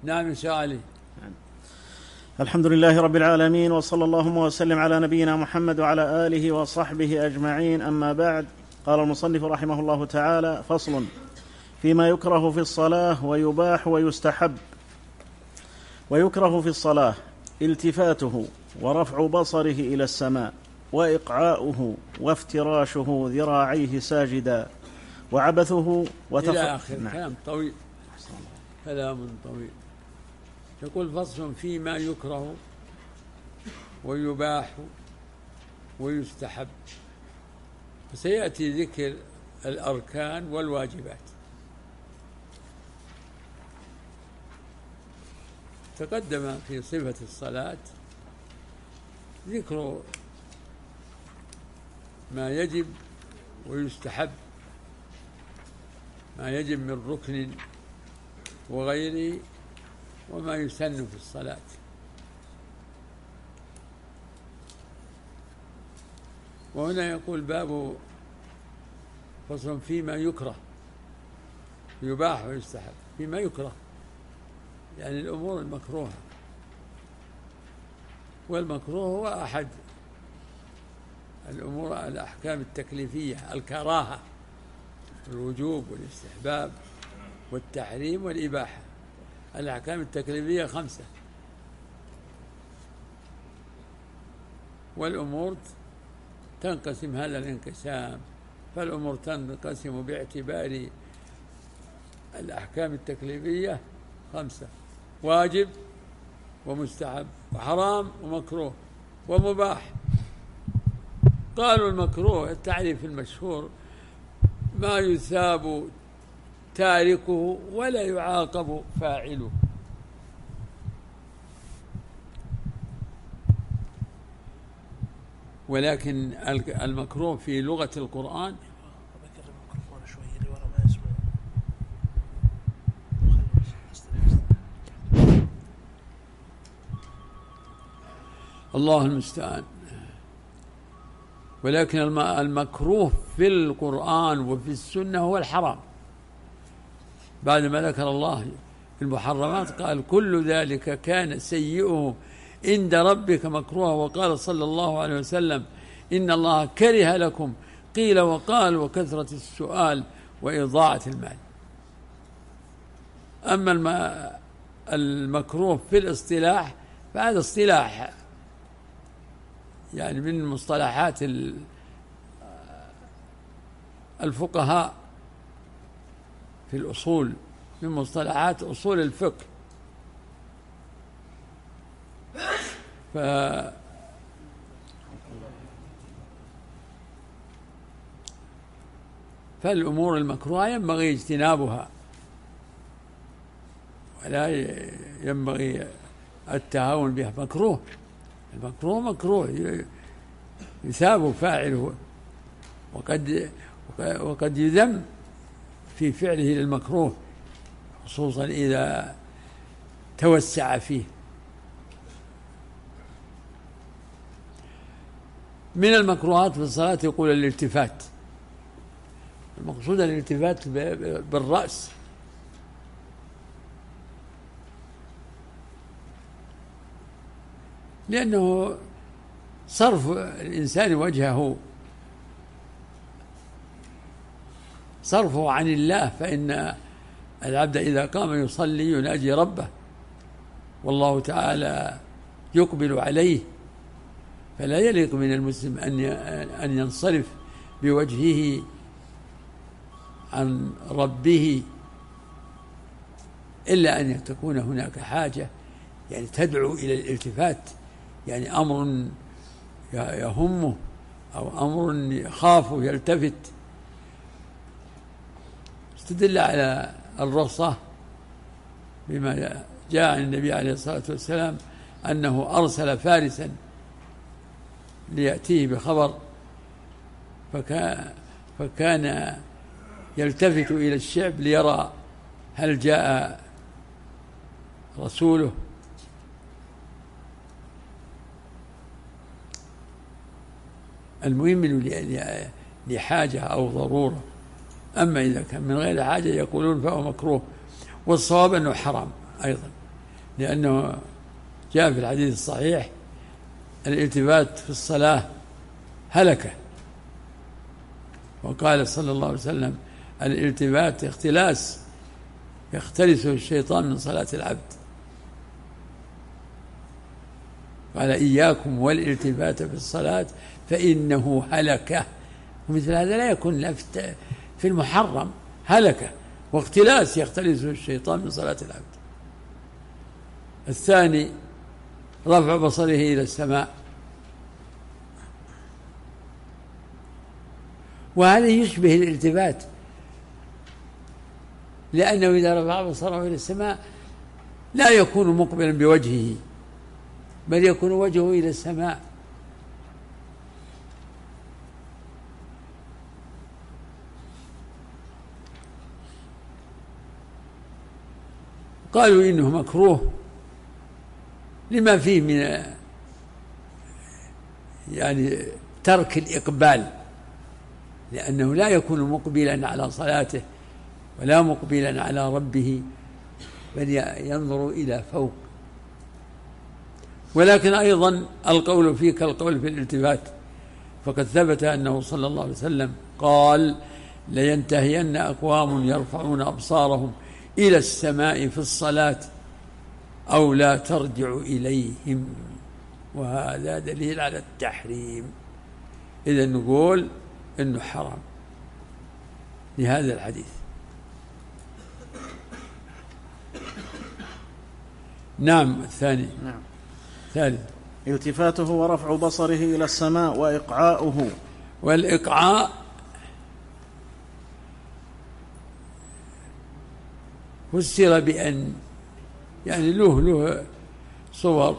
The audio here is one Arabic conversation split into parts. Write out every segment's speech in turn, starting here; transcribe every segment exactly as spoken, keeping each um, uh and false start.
نعم يا علي. الحمد لله رب العالمين، وصلى اللهم وسلم على نبينا محمد وعلى آله وصحبه أجمعين، أما بعد. قال المصنف رحمه الله تعالى: فصل فيما يكره في الصلاة ويباح ويستحب. ويكره في الصلاة التفاته ورفع بصره إلى السماء وإقعاؤه وافتراشه ذراعيه ساجدا وعبثه وتف... إلى آخر. نعم. كلام طويل، كلام طويل. يقول: فصل فيما يكره ويباح ويستحب. فسيأتي ذكر الأركان والواجبات. تقدم في صفة الصلاة ذكر ما يجب ويستحب، ما يجب من ركن وغيره، وما يسن في الصلاة. وهنا يقول باب فصل فيما يكره يباح ويستحب. فيما يكره يعني الأمور المكروهة، والمكروه هو أحد الأمور الأحكام التكليفية: الكراهة، الوجوب والاستحباب والتحريم والإباحة. الأحكام التكليفية خمسة، والأمور تنقسم هذا الانقسام. فالأمور تنقسم باعتبار الأحكام التكليفية خمسة: واجب ومستحب وحرام ومكروه ومباح. قالوا المكروه التعريف المشهور: ما يثاب تاركه ولا يعاقب فاعله. ولكن المكروه في لغة القرآن الله المستعان. ولكن المكروه في القرآن وفي السنة هو الحرام. بعدما ذكر الله في المحرمات قال: كل ذلك كان سيئه عند ربك مكروه. وقال صلى الله عليه وسلم: إن الله كره لكم قيل وقال وكثرة السؤال وإضاعة المال. أما المكروه في الاصطلاح فهذا اصطلاح، يعني من مصطلحات الفقهاء في الأصول، من مصطلحات أصول الفقه. ف فالأمور المكروهة ينبغي اجتنابها، ولا ينبغي التهاون بها. مكروه، المكروه مكروه يثاب فاعله، وقد وقد يذم في فعله للمكروه، خصوصا إذا توسع فيه. من المكروهات في الصلاة يقول الالتفات. المقصود الالتفات بالرأس، لأنه صرف الإنسان وجهه، صرفه عن الله. فإن العبد إذا قام يصلي يناجي ربه، والله تعالى يقبل عليه، فلا يليق من المسلم أن ينصرف بوجهه عن ربه إلا أن تكون هناك حاجة يعني تدعو إلى الالتفات، يعني أمر يهمه أو أمر يخافه يلتفت. استدل على الرخصة بما جاء عن النبي عليه الصلاة والسلام أنه أرسل فارسا ليأتيه بخبر، فكان, فكان يلتفت إلى الشعب ليرى هل جاء رسوله. المهم لحاجة أو ضرورة. أما إذا كان من غير حاجة يقولون فهو مكروه، والصواب أنه حرام أيضا. لأنه جاء في الحديث الصحيح الالتفات في الصلاة هلكة، وقال صلى الله عليه وسلم الالتفات اختلاس يختلسه الشيطان من صلاة العبد، قال إياكم والالتفات في الصلاة فإنه هلكة. ومثل هذا لا يكون لا في المحرم، هلكة واختلاس يختلسه الشيطان من صلاة العبد. الثاني رفع بصره إلى السماء، وهذا يشبه الالتفات، لأنه إذا رفع بصره إلى السماء لا يكون مقبلا بوجهه، بل يكون وجهه إلى السماء. قالوا إنه مكروه لما فيه من يعني ترك الإقبال، لأنه لا يكون مقبلا على صلاته ولا مقبلا على ربه، بل ينظر إلى فوق. ولكن أيضا القول فيه كالقول في الالتفات، فقد ثبت أنه صلى الله عليه وسلم قال لينتهين أقوام يرفعون أبصارهم إلى السماء في الصلاة أو لا ترجع إليهم، وهذا دليل على التحريم. إذا نقول إنه حرام لهذا الحديث. نعم. الثاني نعم. ثالث التفاته ورفع بصره إلى السماء وإقعاؤه. والإقعاء فسر بأن يعني له له صور.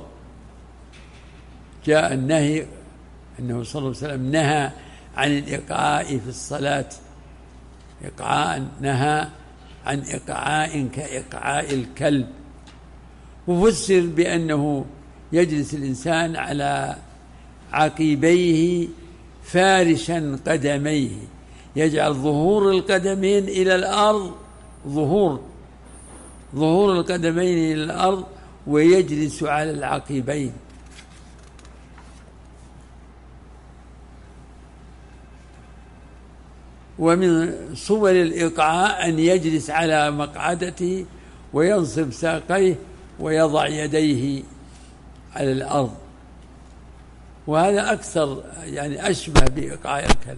جاء النهي أنه صلى الله عليه وسلم نهى عن الإقعاء في الصلاة، إقعاء نهى عن إقعاء كإقعاء الكلب. وفسر بأنه يجلس الإنسان على عقبيه فارشا قدميه، يجعل ظهور القدمين إلى الأرض، ظهور ظهور القدمين إلى الأرض، ويجلس على العقبين. ومن صور الإقعاء أن يجلس على مقعدته وينصب ساقيه ويضع يديه على الأرض، وهذا أكثر يعني أشبه بإقعاء الكلب.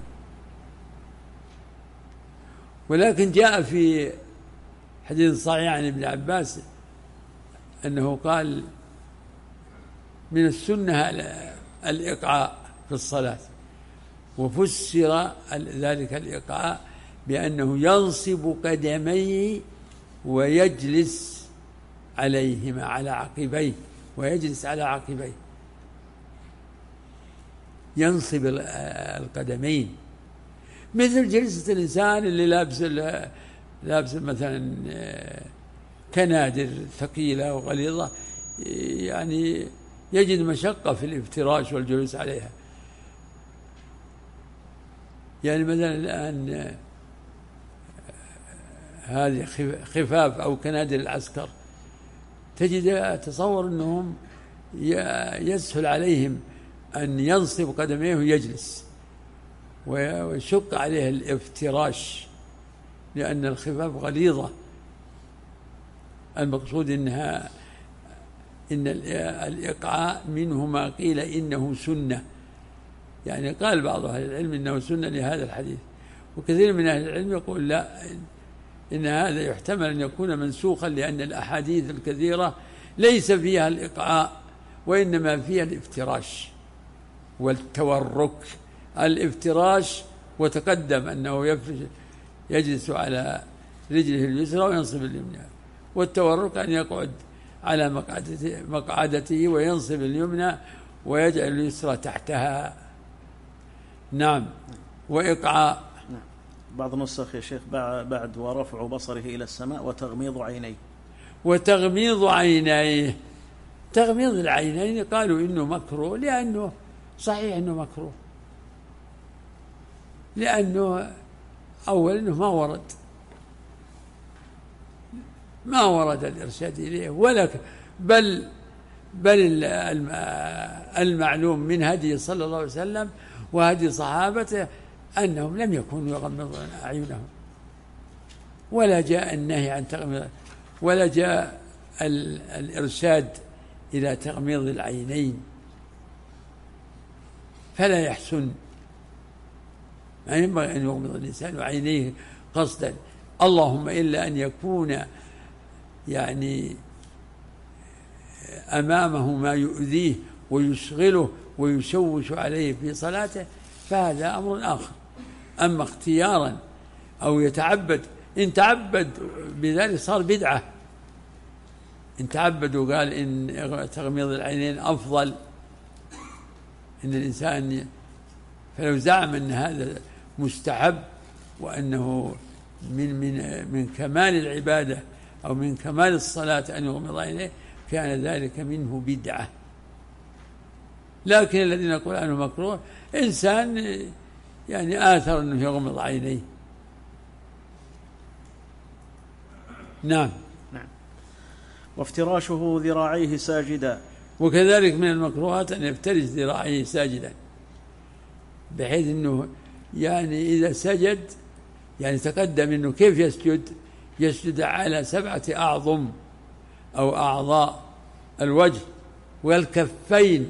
ولكن جاء في حديث صحيح عن ابن عباس أنه قال من السنة الإقعاء في الصلاة، وفسر ذلك الإقعاء بأنه ينصب قدميه ويجلس عليهما على عقبيه، ويجلس على عقبيه، ينصب القدمين، مثل جلسة الإنسان اللي لابس لابس مثلا كنادر ثقيلة وغليظة، يعني يجد مشقة في الافتراش والجلوس عليها. يعني مثلا الآن هذه خفاف أو كنادر العسكر، تجد أتصور أنهم يسهل عليهم أن ينصب قدميه ويجلس، ويشق عليه الافتراش لأن الخفاف غليظة. المقصود إنها إن الإقعاء منه ما قيل إنه سنة، يعني قال بعض أهل العلم إنه سنة لهذا الحديث، وكثير من أهل العلم يقول لا، إن هذا يحتمل أن يكون منسوخا، لأن الأحاديث الكثيرة ليس فيها الإقعاء وإنما فيها الافتراش والتورك. الافتراش وتقدم أنه يفرش يجلس على رجله اليسرى وينصب اليمنى، والتورك أن يقعد على مقعدته, مقعدته وينصب اليمنى ويجعل اليسرى تحتها. نعم. وإقعاء نعم. بعض النسخ يا شيخ بعد ورفع بصره إلى السماء وتغميض عينيه. وتغميض عينيه، تغميض العينين قالوا إنه مكروه، لأنه صحيح إنه مكروه، لأنه أولا إنه ما ورد، ما ورد الإرشاد إليه ولا بل بل المعلوم من هدي صلى الله عليه وسلم وهدي صحابته أنهم لم يكونوا يغمضون أعينهم، ولا جاء النهي عن تغميض، ولا جاء الإرشاد إلى تغميض العينين، فلا يحسن، ما ينبغي أن يغمض الإنسان عينيه قصدا، اللهم إلا أن يكون يعني أمامه ما يؤذيه ويشغله ويشوش عليه في صلاته، فهذا أمر آخر. أما اختيارا أو يتعبد، إن تعبد بذلك صار بدعة، إن تعبد وقال إن تغميض العينين أفضل، إن الإنسان فلو زعم أن هذا مستحب وأنه من من من كمال العبادة أو من كمال الصلاة أن يغمض عينيه كان ذلك منه بدعة. لكن الذين يقول عنه مكروه إنسان يعني آثر أنه يغمض عينيه. نعم. نعم. وافتراشه ذراعيه ساجدا، وكذلك من المكروهات أن يفترش ذراعيه ساجدا، بحيث أنه يعني إذا سجد يعني تقدم أنه كيف يسجد، يسجد على سبعة أعظم أو أعضاء الوجه والكفين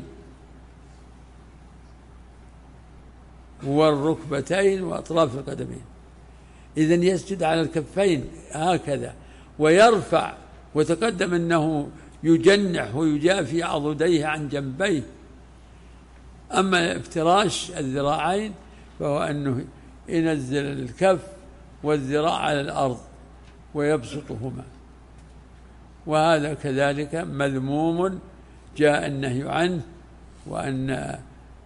والركبتين وأطراف القدمين، إذن يسجد على الكفين هكذا ويرفع، وتقدم أنه يجنح ويجافي عضديه عن جنبيه. أما افتراش الذراعين فهو أنه ينزل الكف والذراع على الأرض ويبسطهما، وهذا كذلك مذموم جاء النهي عنه، وأن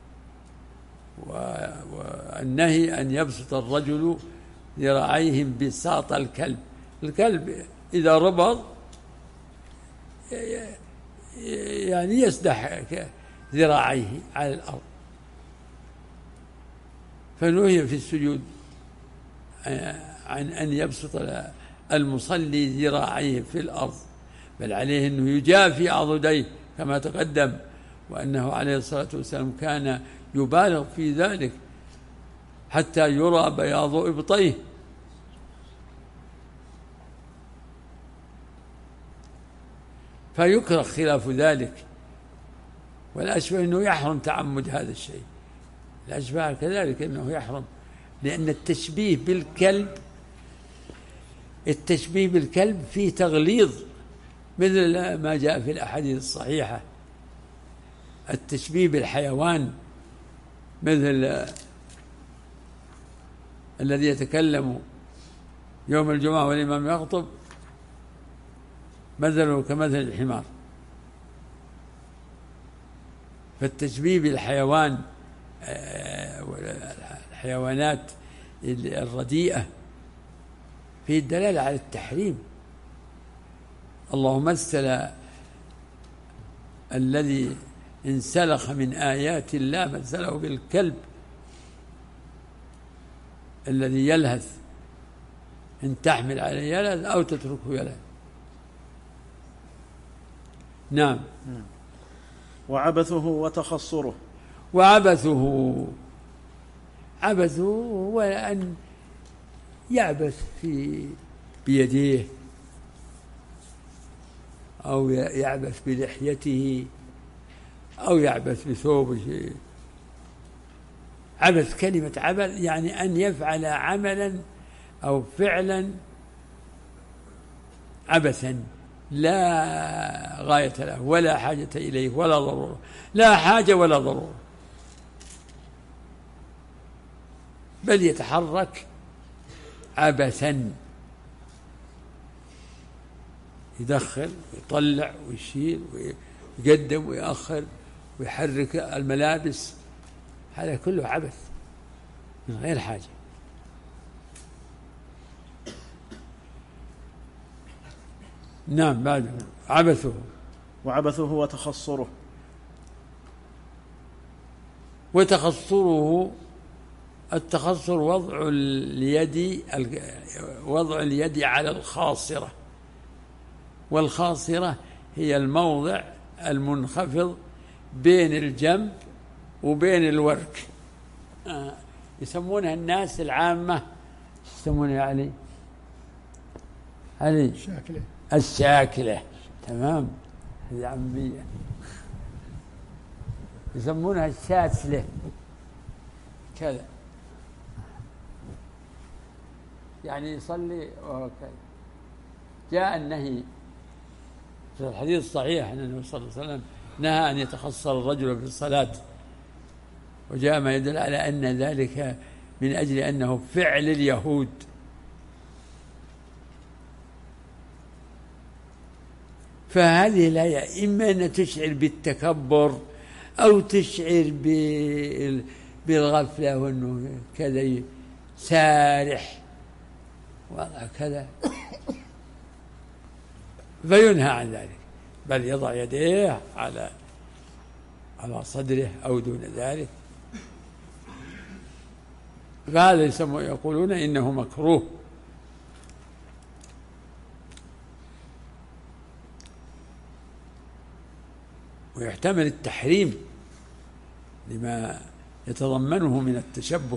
والنهي أن يبسط الرجل ذراعيهم بساط الكلب. الكلب إذا ربض يعني يسدح ذراعيه على الأرض، فنهي في السجود عن أن يبسط المصلي ذراعيه في الأرض، بل عليه أنه يجافي عضديه كما تقدم، وأنه عليه الصلاة والسلام كان يبالغ في ذلك حتى يرى بياض إبطيه. فيكره خلاف ذلك، والأشبه أنه يحرم تعمد هذا الشيء، الأشبه كذلك أنه يحرم، لأن التشبيه بالكلب التشبيه بالكلب فيه تغليظ مثل ما جاء في الأحاديث الصحيحة. التشبيه بالحيوان مثل الذي يتكلم يوم الجمعة والإمام يخطب مثله كمثل الحمار، فالتشبيه بالحيوان الحيوانات الرديئة فيه الدلالة على التحريم. اللهم مثل الذي انسلخ من آيات الله مثله بالكلب الذي يلهث، إن تحمل عليه يلهث أو تتركه يلهث. نعم. وعبثه وتخصره. وعبثه عبثه هو أن يعبث في بيديه أو يعبث بلحيته أو يعبث بثوبه. عبث، كلمة عبث يعني أن يفعل عملا أو فعلا عبثا لا غاية له ولا حاجة إليه ولا ضرورة، لا حاجة ولا ضرورة، بل يتحرك عبثا، يدخل ويطلع ويشيل ويقدم ويأخر ويحرك الملابس، هذا كله عبث من غير حاجة. نعم. بعد عبثه. وعبثه وتخصره. وتخصره، التخصر وضع اليد وضع اليد على الخاصرة، والخاصرة هي الموضع المنخفض بين الجنب وبين الورك. آه يسمونها الناس العامة يسمونها يا علي علي الشاكلة الشاكلة. تمام، هذه عامية يسمونها الشاتلة كذا، يعني يصلي وهكذا. جاء النهي في الحديث الصحيح أن النبي صلى الله عليه وسلم نهى أن يتخصر الرجل في الصلاة، وجاء ما يدل على أن ذلك من أجل أنه فعل اليهود. فهذه الآية إما أن تشعر بالتكبر أو تشعر بالغفلة وأنه كذا سارح وضع كذا، فينهى عن ذلك، بل يضع يديه على على صدره أو دون ذلك. فهذا يسمى يقولون إنه مكروه. ويحتمل التحريم لما يتضمنه من التشبه.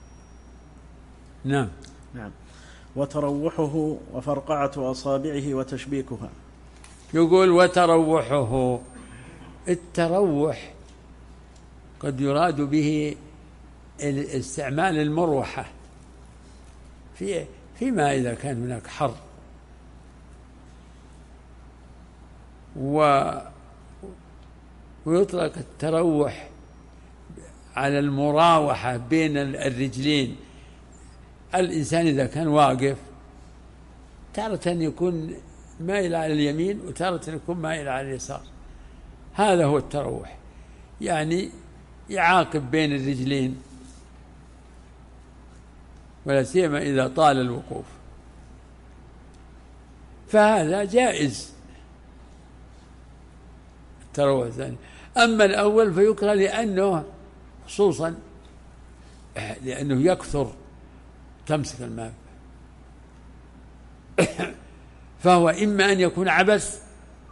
نعم نعم. وتروحه وفرقعة أصابعه وتشبيكها. يقول وتروحه، التروح قد يراد به استعمال المروحة في فيما إذا كان هناك حر، و ويطلق التروح على المراوحة بين الرجلين. الإنسان إذا كان واقف تارة يكون مائل على اليمين وتارة يكون مائل على اليسار، هذا هو التروح، يعني يعاقب بين الرجلين، ولا سيما إذا طال الوقوف، فهذا جائز التروح الثاني. أما الأول فيكره لأنه خصوصا لأنه يكثر تمسك الماء، فهو إما أن يكون عبث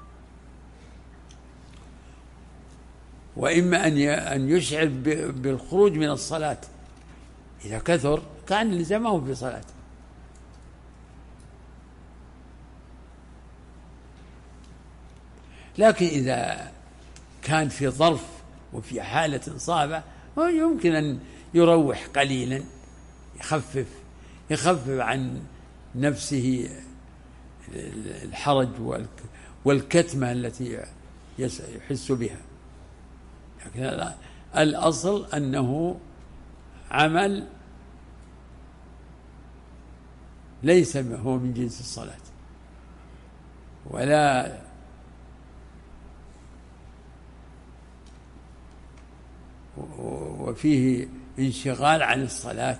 وإما أن يشعر بالخروج من الصلاة. إذا كثر كان لزمه في صلاة. لكن إذا كان في ظرف وفي حالة صعبة يمكن أن يروح قليلا، يخفف يخفف عن نفسه الحرج والكتمة التي يحس بها. لكن الأصل أنه عمل ليس هو من جنس الصلاة، ولا وفيه انشغال عن الصلاة.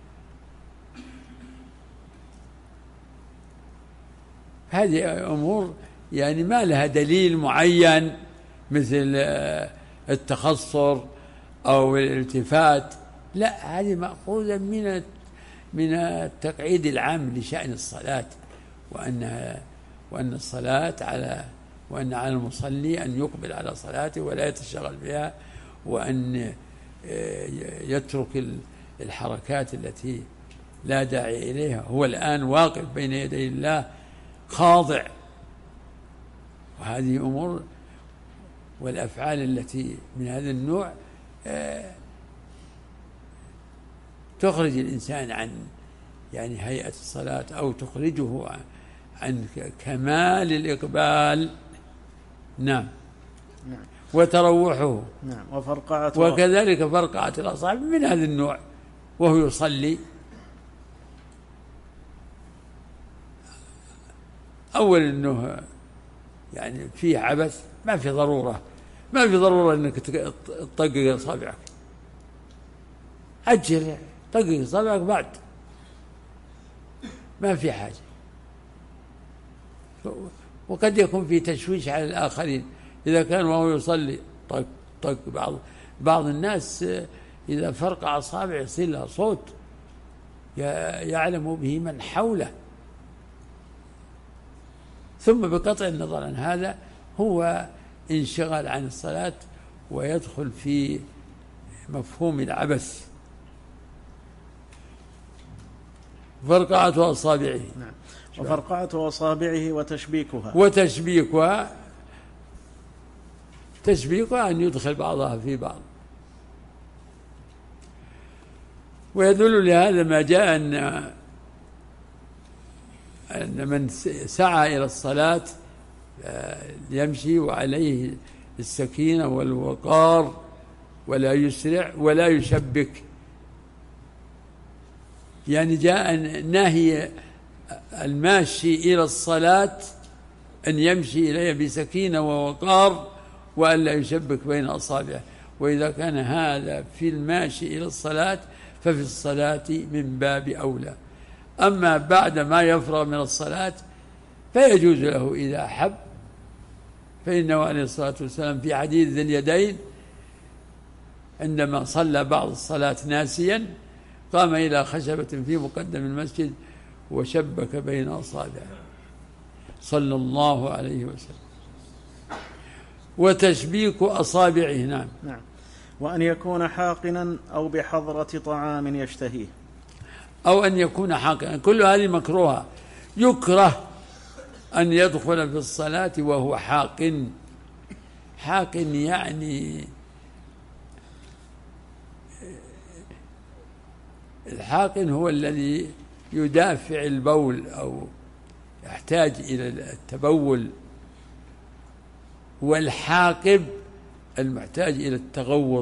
هذه أمور يعني ما لها دليل معين مثل التخصر أو الالتفات، لا، هذه مأخوذة من من التقعيد العام لشأن الصلاة، وأن وأن الصلاة على وأن على المصلي أن يقبل على صلاته ولا يتشغل بها، وأن يترك الحركات التي لا داعي إليها. هو الآن واقف بين يدي الله خاضع، وهذه أمور والأفعال التي من هذا النوع تخرج الإنسان عن يعني هيئة الصلاة أو تخرجه عن كمال الإقبال. نعم. نعم. وتروحه. نعم. وفرقعة وكذلك فرقعة الأصابع من هذا النوع وهو يصلي. أول أنه يعني فيه عبث، ما في ضرورة ما في ضرورة أنك تطقق أصابعك، أجل طقق أصابعك بعد، ما في حاجة. وقد يكون في تشويش على الآخرين إذا كان وهو يصلي طق طق. بعض بعض الناس إذا فرقع أصابع يصير لها صوت يعلم به من حوله، ثم بقطع النظر عن هذا هو انشغال عن الصلاة ويدخل في مفهوم العبث. فرقعة أصابعه. نعم. وفرقعة أصابعه وتشبيكها. وتشبيكها تشبيكها أن يدخل بعضها في بعض. ويدل لهذا ما جاء أن أن من سعى إلى الصلاة يمشي وعليه السكينة والوقار ولا يسرع ولا يشبك. يعني جاء نهي الماشي إلى الصلاة أن يمشي إليها بسكينة ووقار وأن لا يشبك بين أصابعه. وإذا كان هذا في الماشي إلى الصلاة ففي الصلاة من باب أولى. أما بعد ما يفرغ من الصلاة فيجوز له إذا أحب، فإنه عليه الصلاة والسلام في حديث ذي اليدين عندما صلى بعض الصلاة ناسيا قام إلى خشبة في مقدم المسجد وشبك بين أصابعه صلى الله عليه وسلم. وتشبيك أصابعه. نعم. نعم. وأن يكون حاقنا أو بحضرة طعام يشتهيه. أو أن يكون حاقنا، كل هذه مكروهة. يكره أن يدخل في الصلاة وهو حاقن. حاقن يعني الحاقن هو الذي يدافع البول أو يحتاج إلى التبول، والحاقب المحتاج إلى التغوط.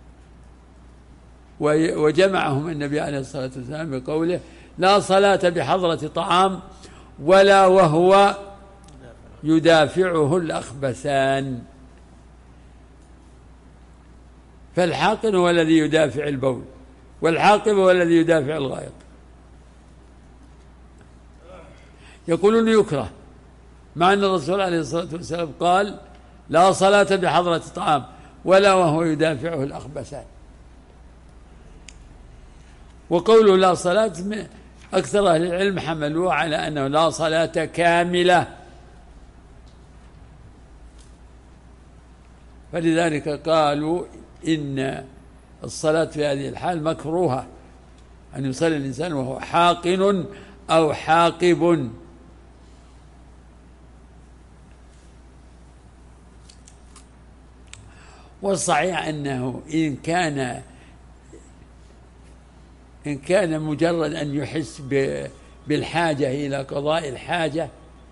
وجمعهم النبي عليه الصلاة والسلام بقوله لا صلاة بحضرة طعام ولا وهو يدافعه الأخبثان. فالحاقن هو الذي يدافع البول، والحاقب هو الذي يدافع الغائط. يقولون يكره، مع أن الرسول عليه الصلاة والسلام قال لا صلاة بحضرة طعام ولا وهو يدافعه الأخبثان. وقوله لا صلاة أكثر أهل العلم حملوه على أنه لا صلاة كاملة، فلذلك قالوا إن الصلاة في هذه الحال مكروهة، أن يصلي الإنسان وهو حاقن أو حاقب. والصحيح أنه إن كان إن كان مجرد أن يحس بالحاجة إلى قضاء الحاجة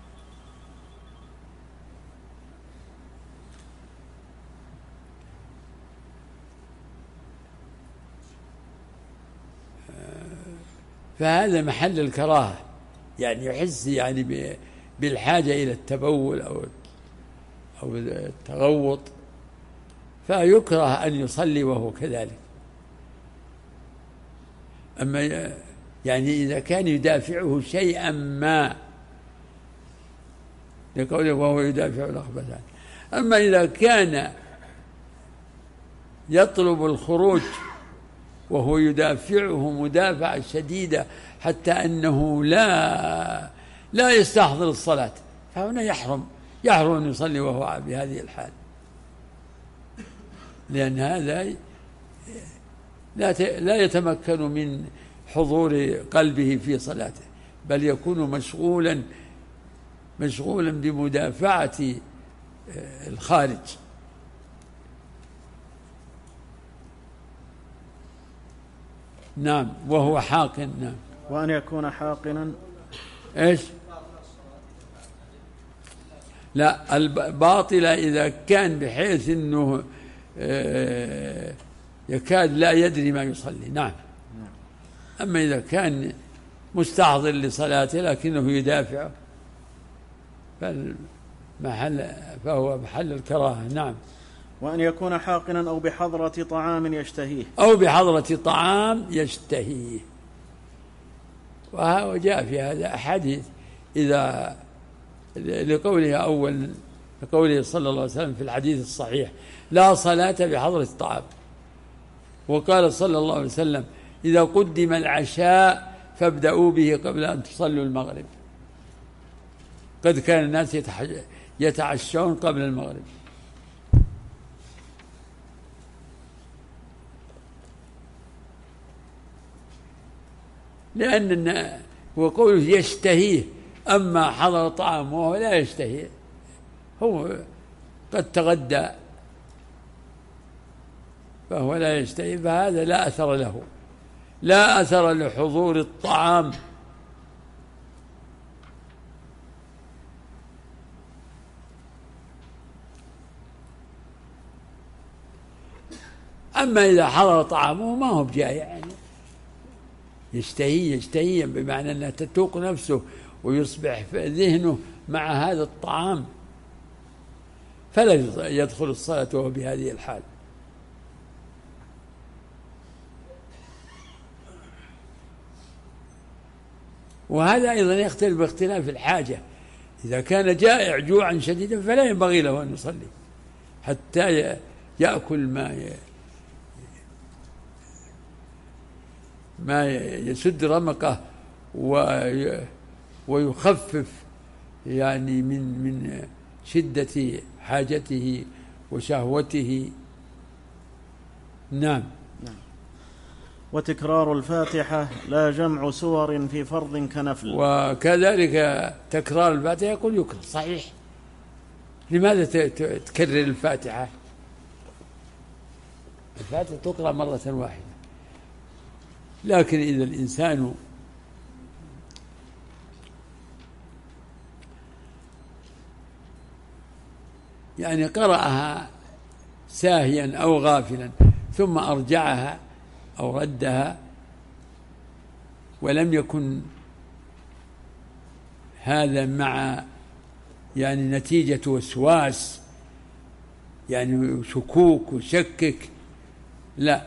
فهذا محل الكراهة، يعني يحس يعني بالحاجة إلى التبول أو أو التغوط، فيكره أن يصلي وهو كذلك. أما يعني إذا كان يدافعه شيئا ما لقوله وهو يدافع الأخبثان. أما إذا كان يطلب الخروج وهو يدافعه مدافعة شديدة حتى أنه لا لا يستحضر الصلاة، فهنا يحرم يحرم أن يصلي وهو بهذه الحال، لأن هذا لا لا يتمكن من حضور قلبه في صلاته، بل يكون مشغولا مشغولا بمدافعة الخارج. نعم. وهو حاقن. نعم. وأن يكون حاقنا إيش؟ لا، الباطلة إذا كان بحيث أنه يكاد لا يدري ما يصلي. نعم. أما إذا كان مستحضر لصلاته لكنه يدافع فالمحل فهو محل الكراهة. نعم. وأن يكون حاقنا أو بحضرة طعام يشتهيه. أو بحضرة طعام يشتهيه. وجاء في هذا أحاديث إذا لقوله أول لقوله صلى الله عليه وسلم في الحديث الصحيح لا صلاة بحضرة طعام، وقال صلى الله عليه وسلم إذا قدم العشاء فابدأوا به قبل أن تصلوا المغرب. قد كان الناس يتعشون قبل المغرب. لأن وقوله يشتهيه، أما حضر طعام وهو لا يشتهيه، هو قد تغدى فهو لا يشتهي، فهذا لا أثر له، لا أثر لحضور الطعام. أما إذا حضر طعامه ما هو بجاي يعني يشتهي يشتهي بمعنى أنها تتوق نفسه ويصبح ذهنه مع هذا الطعام، فلا يدخل الصلاة وهو بهذه الحال. وهذا أيضا يختلف باختلاف الحاجة. إذا كان جائع جوعا شديدا فلا ينبغي له أن يصلي حتى يأكل ما ما يسد رمقه ويخفف يعني من من شدة حاجته وشهوته. نعم. نعم. وتكرار الفاتحة لا جمع سور في فرض كنفل. وكذلك تكرار الفاتحة يقول يكره صحيح. لماذا تكرر الفاتحة؟ الفاتحة تقرأ مرة واحدة، لكن إذا الإنسان يعني قرأها ساهيا أو غافلا ثم أرجعها أو ردها ولم يكن هذا مع يعني نتيجة وسواس يعني شكوك وشكك، لا،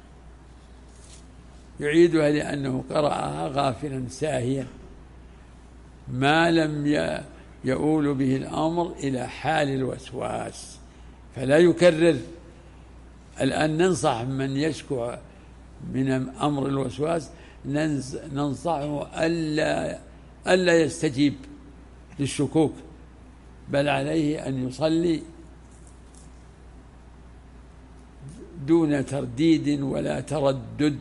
يعيدها لأنه قرأها غافلا ساهيا ما لم يؤول به الأمر إلى حال الوسواس، فلا يكرر. الآن ننصح من يشكو من أمر الوسواس، ننصحه ألا ألا يستجيب للشكوك، بل عليه أن يصلي دون ترديد ولا تردد.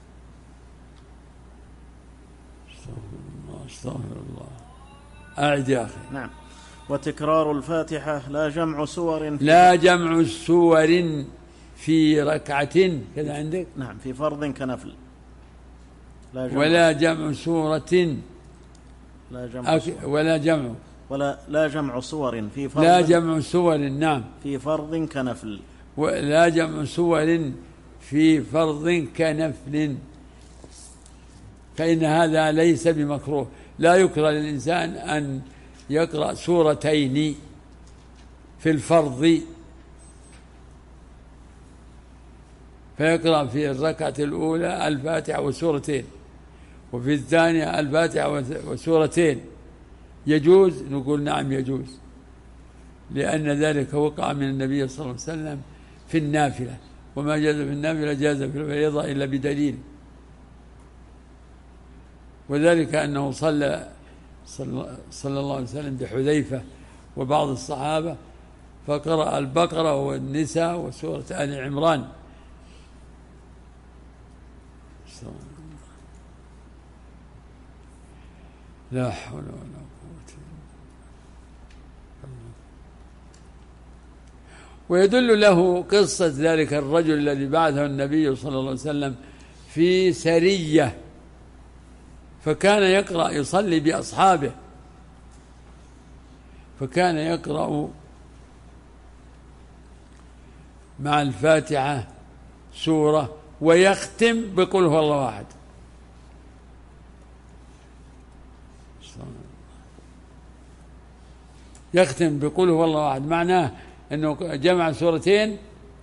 استغفر الله. أعد يا أخي. نعم. وتكرار الفاتحة لا جمع سور في لا جمع سور في ركعة كذا عندك. نعم. في فرض كنفل. لا جمع ولا جمع سورة لا جمع سور. ولا جمع ولا لا جمع سور في فرض. لا جمع سور. نعم. في فرض كنفل. ولا جمع سور في فرض كنفل، فإن هذا ليس بمكروه. لا يكره للإنسان أن يقرأ سورتين في الفرض، فيقرأ في الركعة الأولى الفاتحة وسورتين، وفي الثانية الفاتحة وسورتين. يجوز؟ نقول نعم يجوز، لأن ذلك وقع من النبي صلى الله عليه وسلم في النافلة، وما جاز في النافلة جاز في الفريضة إلا بدليل. وذلك أنه صلى صلى الله عليه وسلم بحذيفة وبعض الصحابة، فقرأ البقرة والنساء وسورة آل عمران. لا حول ولا قوة إلا بالله. ويدل له قصة ذلك الرجل الذي بعثه النبي صلى الله عليه وسلم في سرية، فكان يقرأ يصلي بأصحابه، فكان يقرأ مع الفاتحة سورة ويختم بقل هو الله أحد. يختم بقل هو الله أحد معناه أنه جمع سورتين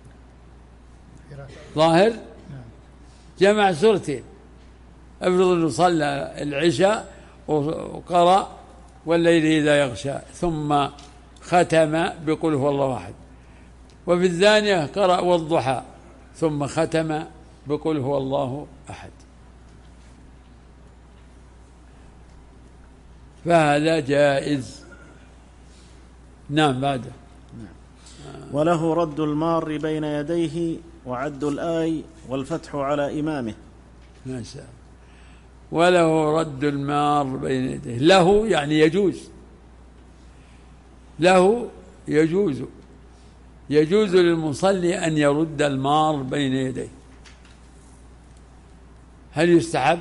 ظاهر، جمع سورتين. افرض أنه صلى العشاء وقرأ والليل إذا يغشى ثم ختم بقل هو الله أحد، وفي الثانية قرأ والضحى ثم ختم بقل هو الله أحد، فهذا جائز نعم بعده. وله رد المار بين يديه وعد الآي والفتح على إمامه. ما شاء الله. وله رد المار بين يديه، له يعني يجوز، له يجوز يجوز للمصلي أن يرد المار بين يديه. هل يستحب؟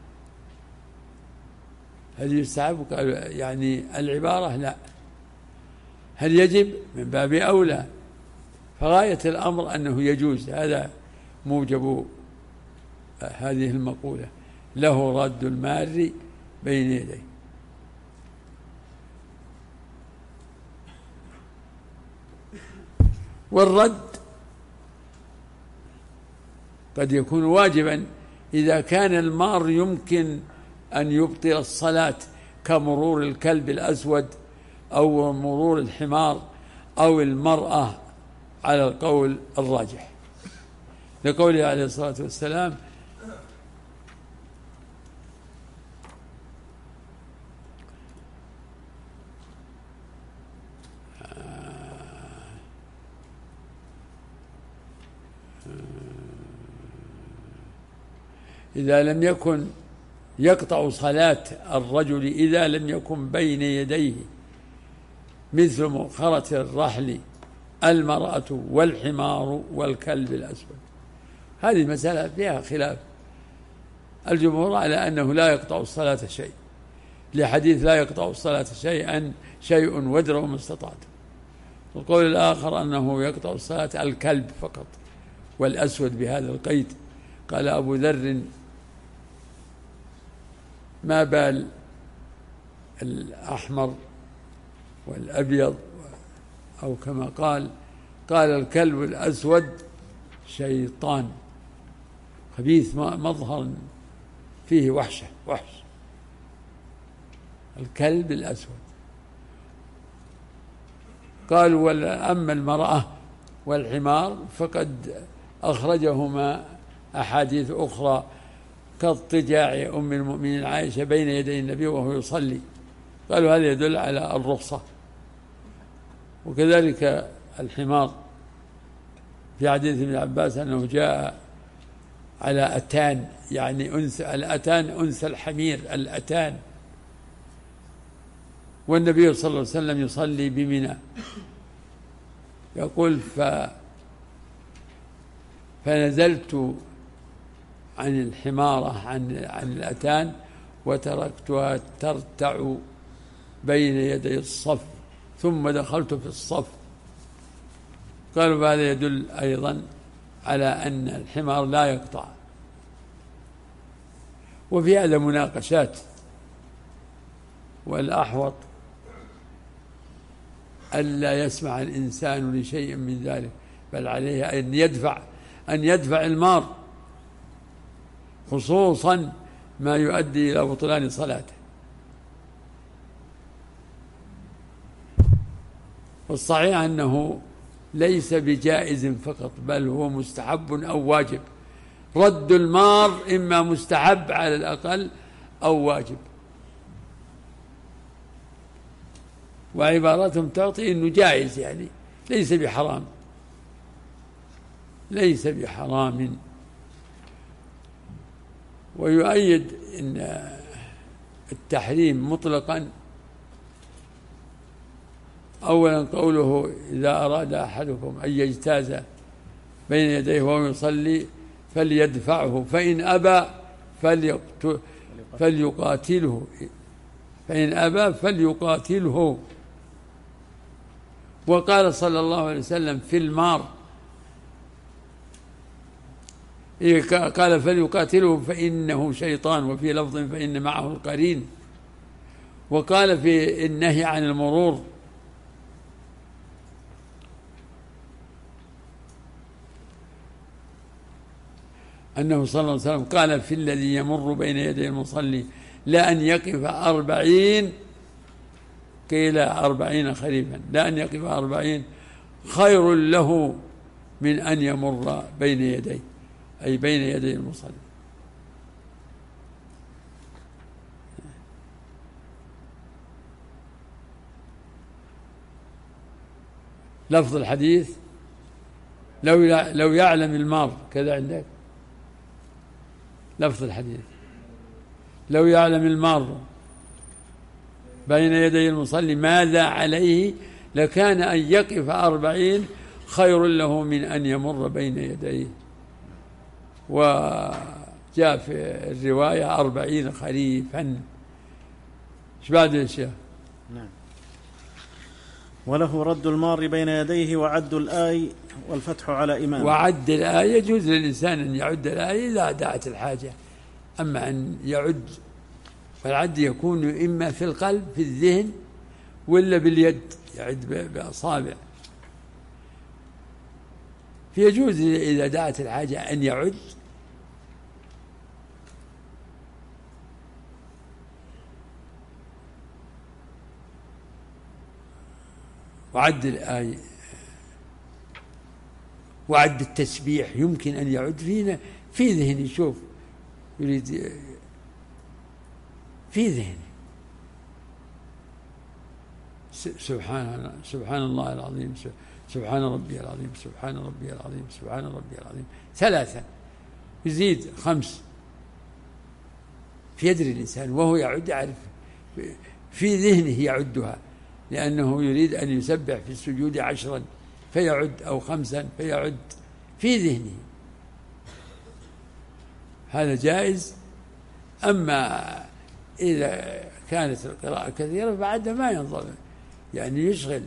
هل يستحب؟ يعني العبارة لا. هل يجب؟ من باب أولى. فغاية الأمر أنه يجوز، هذا موجب هذه المقولة، له رد المار بين يديه. والرد قد يكون واجبا إذا كان المار يمكن أن يبطل الصلاة، كمرور الكلب الأسود أو مرور الحمار أو المرأة على القول الراجح، لقوله عليه الصلاة والسلام: إذا لم يكن يقطع صلاة الرجل إذا لم يكن بين يديه مثل مؤخرة الرحل المرأة والحمار والكلب الأسود. هذه مسألة فيها خلاف، الجمهور على أنه لا يقطع الصلاة شيء، لحديث لا يقطع الصلاة شيئا شيء وادروا ما استطعتم. القول الآخر أنه يقطع الصلاة الكلب فقط والأسود بهذا القيد. قال أبو ذر: ما بال الأحمر والأبيض، أو كما قال قال الكلب الأسود شيطان خبيث مظهر فيه وحشة وحش، الكلب الأسود. قالوا: أما المرأة والحمار فقد أخرجهما أحاديث أخرى كاضطجاع أم المؤمنين عائشة بين يدي النبي وهو يصلي، قالوا هذا يدل على الرخصة. وكذلك الحمار في حديث ابن عباس أنه جاء على أتان، يعني أنثى الأتان أنثى الحمير الأتان، والنبي صلى الله عليه وسلم يصلي بمنى، يقول: ف فنزلت عن الحمارة عن عن الأتان وتركتها ترتع بين يدي الصف ثم دخلت في الصف. قالوا: هذا يدل أيضا على أن الحمار لا يقطع. وفي هذا مناقشات، والأحوط ألا يسمع الإنسان لشيء من ذلك، بل عليه أن يدفع أن يدفع المار، خصوصا ما يؤدي إلى بطلان صلاته. والصحيح أنه ليس بجائز فقط، بل هو مستحب أو واجب. رد المار إما مستحب على الأقل أو واجب، وعباراتهم تعطي أنه جائز، يعني ليس بحرام، ليس بحرام. ويؤيد أن التحريم مطلقا أولا قوله: إذا أراد أحدكم أن يجتاز بين يديه وهو يصلي فليدفعه، فإن أبى فليقاتله فإن أبى فليقاتله. وقال صلى الله عليه وسلم في المار، قال: فليقاتله فإنه شيطان، وفي لفظ فإن معه القرين. وقال في النهي عن المرور: أنه صلى الله عليه وسلم قال في الذي يمر بين يدي المصلي: لا أن يقف أربعين، قيل أربعين خريفا، لا أن يقف أربعين خير له من أن يمر بين يديه، أي بين يدي المصلي. لفظ الحديث لو لو يعلم المار، كذا عندك لفظ الحديث لو يعلم المار بين يدي المصلي ماذا عليه لكان أن يقف أربعين خير له من أن يمر بين يديه. وجاء في الرواية أربعين خريفا. ايش بعد يا شيخ؟ نعم. وله رد المار بين يديه وعد الآي والفتح على إمامه. وعد الآية يجوز للإنسان أن يعد الآية إذا دعت الحاجة، أما أن يعد، فالعد يكون إما في القلب في الذهن ولا باليد، يعد بأصابع. فيجوز إذا دعت الحاجة أن يعد. وعد الآية وعد التسبيح يمكن أن يعد فينا في ذهني، يشوف يريد في ذهني سبحان سبحان الله العظيم، سبحان ربي العظيم، سبحان ربي العظيم، سبحان ربي العظيم، ثلاثة، يزيد خمس، فيدري الإنسان وهو يعد، يعرف في ذهنه يعدها، لأنه يريد أن يسبح في السجود عشرا فيعد، أو خمسا فيعد في ذهنه، هذا جائز. أما إذا كانت القراءة كثيرة فعد ما ينضبط، يعني يشغل.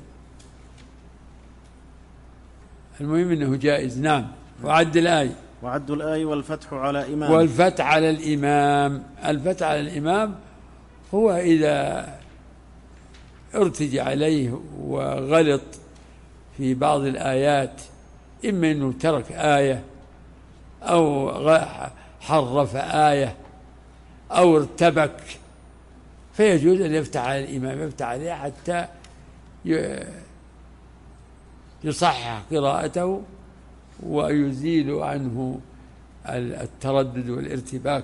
المهم أنه جائز. نعم. وعد الآية وعد الآية والفتح على إمام. والفتح على الإمام. الفتح على الإمام هو إذا ارتجى عليه وغلط في بعض الآيات، إما أنه ترك آية أو حرف آية أو ارتبك، فيجوز أن يفتح على الإمام، يفتح عليه حتى يصحح قراءته ويزيل عنه التردد والارتباك.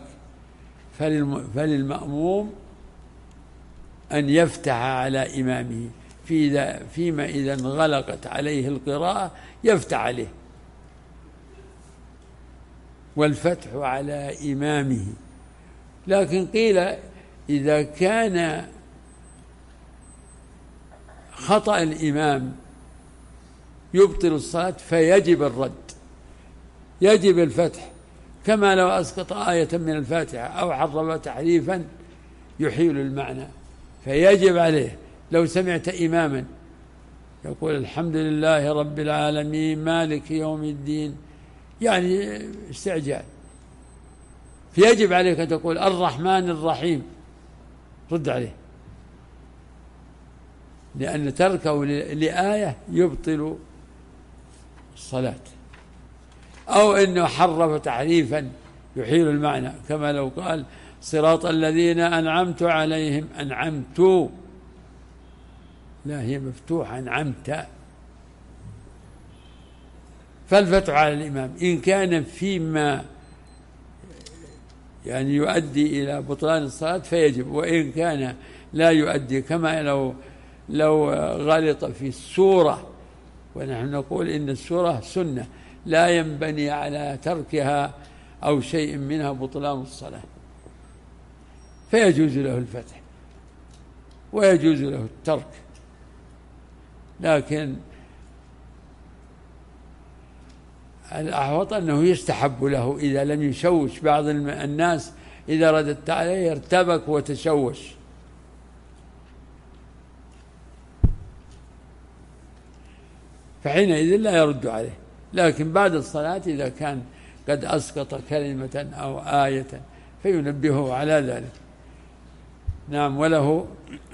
فللمأموم أن يفتح على إمامه في فيما إذا انغلقت عليه القراءة يفتح عليه، والفتح على إمامه. لكن قيل إذا كان خطأ الإمام يبطل الصلاة فيجب الرد، يجب الفتح، كما لو أسقط آية من الفاتحة أو حرف تحريفا يحيل المعنى، فيجب عليه. لو سمعت إماما يقول الحمد لله رب العالمين مالك يوم الدين، يعني استعجال، فيجب عليك أن تقول الرحمن الرحيم، رد عليه، لأن تركه لآية يبطل الصلاة. أو إنه حرف تحريفا يحيل المعنى، كما لو قال صراط الذين أنعمت عليهم، أنعمت، لا هي مفتوحة أنعمت. فالفتح على الإمام إن كان فيما يعني يؤدي إلى بطلان الصلاة فيجب، وإن كان لا يؤدي، كما لو لو غلط في السورة، ونحن نقول إن السورة سنة لا ينبني على تركها أو شيء منها بطلان الصلاة، فيجوز له الفتح ويجوز له الترك. لكن الأحوط أنه يستحب له إذا لم يشوش. بعض الناس إذا رددت عليه ارتبك وتشوش، فحينئذ لا يرد عليه. لكن بعد الصلاة إذا كان قد أسقط كلمة أو آية فينبهه على ذلك. نعم. وله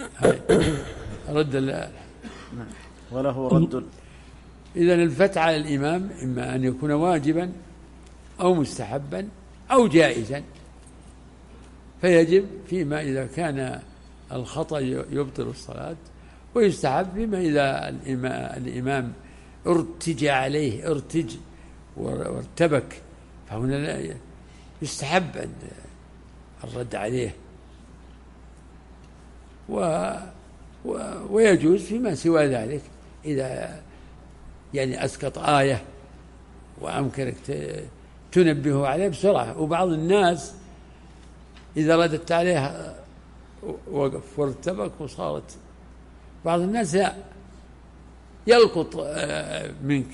رد ال... وله رد. إذن الفتح على الإمام إما أن يكون واجبا أو مستحبا أو جائزا، فيجب فيما إذا كان الخطأ يبطل الصلاة، ويستحب فيما إذا الإمام ارتج عليه ارتج وارتبك، فهنا لا يستحب الرد عليه، و ويجوز فيما سوى ذلك إذا يعني أسقط آية وأمكنك تنبهه عليه بسرعة. وبعض الناس إذا ردت عليه وقف وارتبك وصارت. بعض الناس لا، يلقط منك،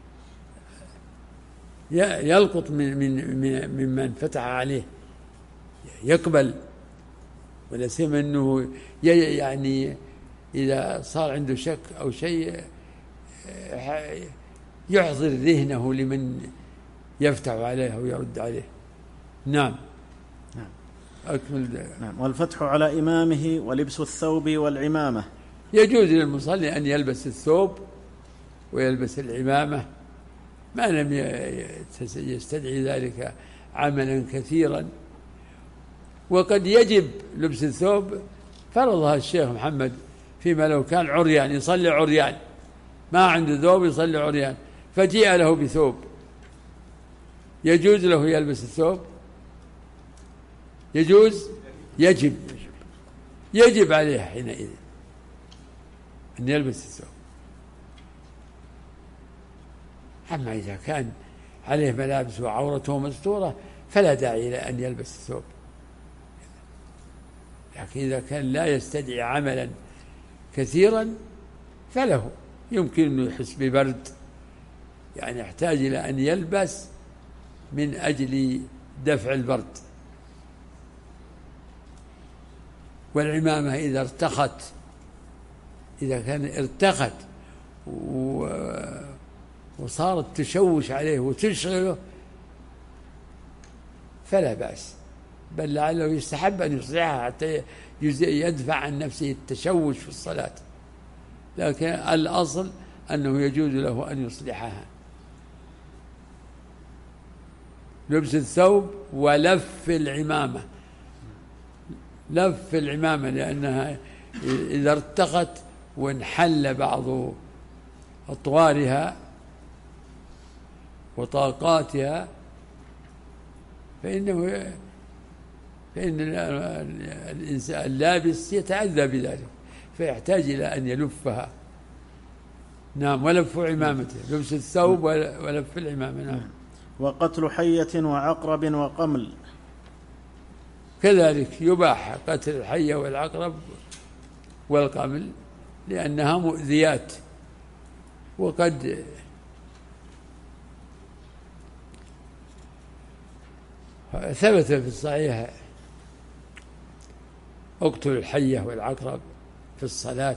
يلقط من من ممن فتح عليه، يقبل. ولا سيما أنه يعني إذا صار عنده شك أو شيء يحضر ذهنه لمن يفتح عليه ويرد عليه. نعم. نعم. أكمل. نعم. والفتح على إمامه ولبس الثوب والعمامة. يجوز للمصلي أن يلبس الثوب ويلبس العمامة ما لم يستدعي ذلك عملا كثيرا. وقد يجب لبس الثوب، فرضها الشيخ محمد فيما لو كان عريان يصلي عريان، ما عنده ثوب يصلي عريان، فجيء له بثوب، يجوز له يلبس الثوب؟ يجوز؟ يجب يجب عليه حينئذ أن يلبس الثوب. أما إذا كان عليه ملابس وعورته مستورة فلا داعي إلى أن يلبس الثوب. لكن إذا كان لا يستدعي عملا كثيرا فله، يمكن أنه يحس ببرد، يعني يحتاج إلى أن يلبس من أجل دفع البرد. والعمامة إذا ارتخت، إذا كان ارتخت وصارت تشوش عليه وتشغله فلا بأس، بل لعله يستحب أن يصلحها حتى يدفع عن نفسه التشوش في الصلاة. لكن الأصل أنه يجوز له أن يصلحها. لبس الثوب ولف العمامة، لف العمامة لأنها إذا ارتقت وانحل بعض أطوارها وطاقاتها فإنه فإن الإنسان اللابس يتأذى بذلك فيحتاج إلى أن يلفها. نعم. ولف عمامته، لبس الثوب ولف العمامة. نعم. وقتل حية وعقرب وقمل، كذلك يباح قتل الحية والعقرب والقمل لأنها مؤذيات. وقد ثبت في الصحيح اقتل الحية والعقرب في الصلاة،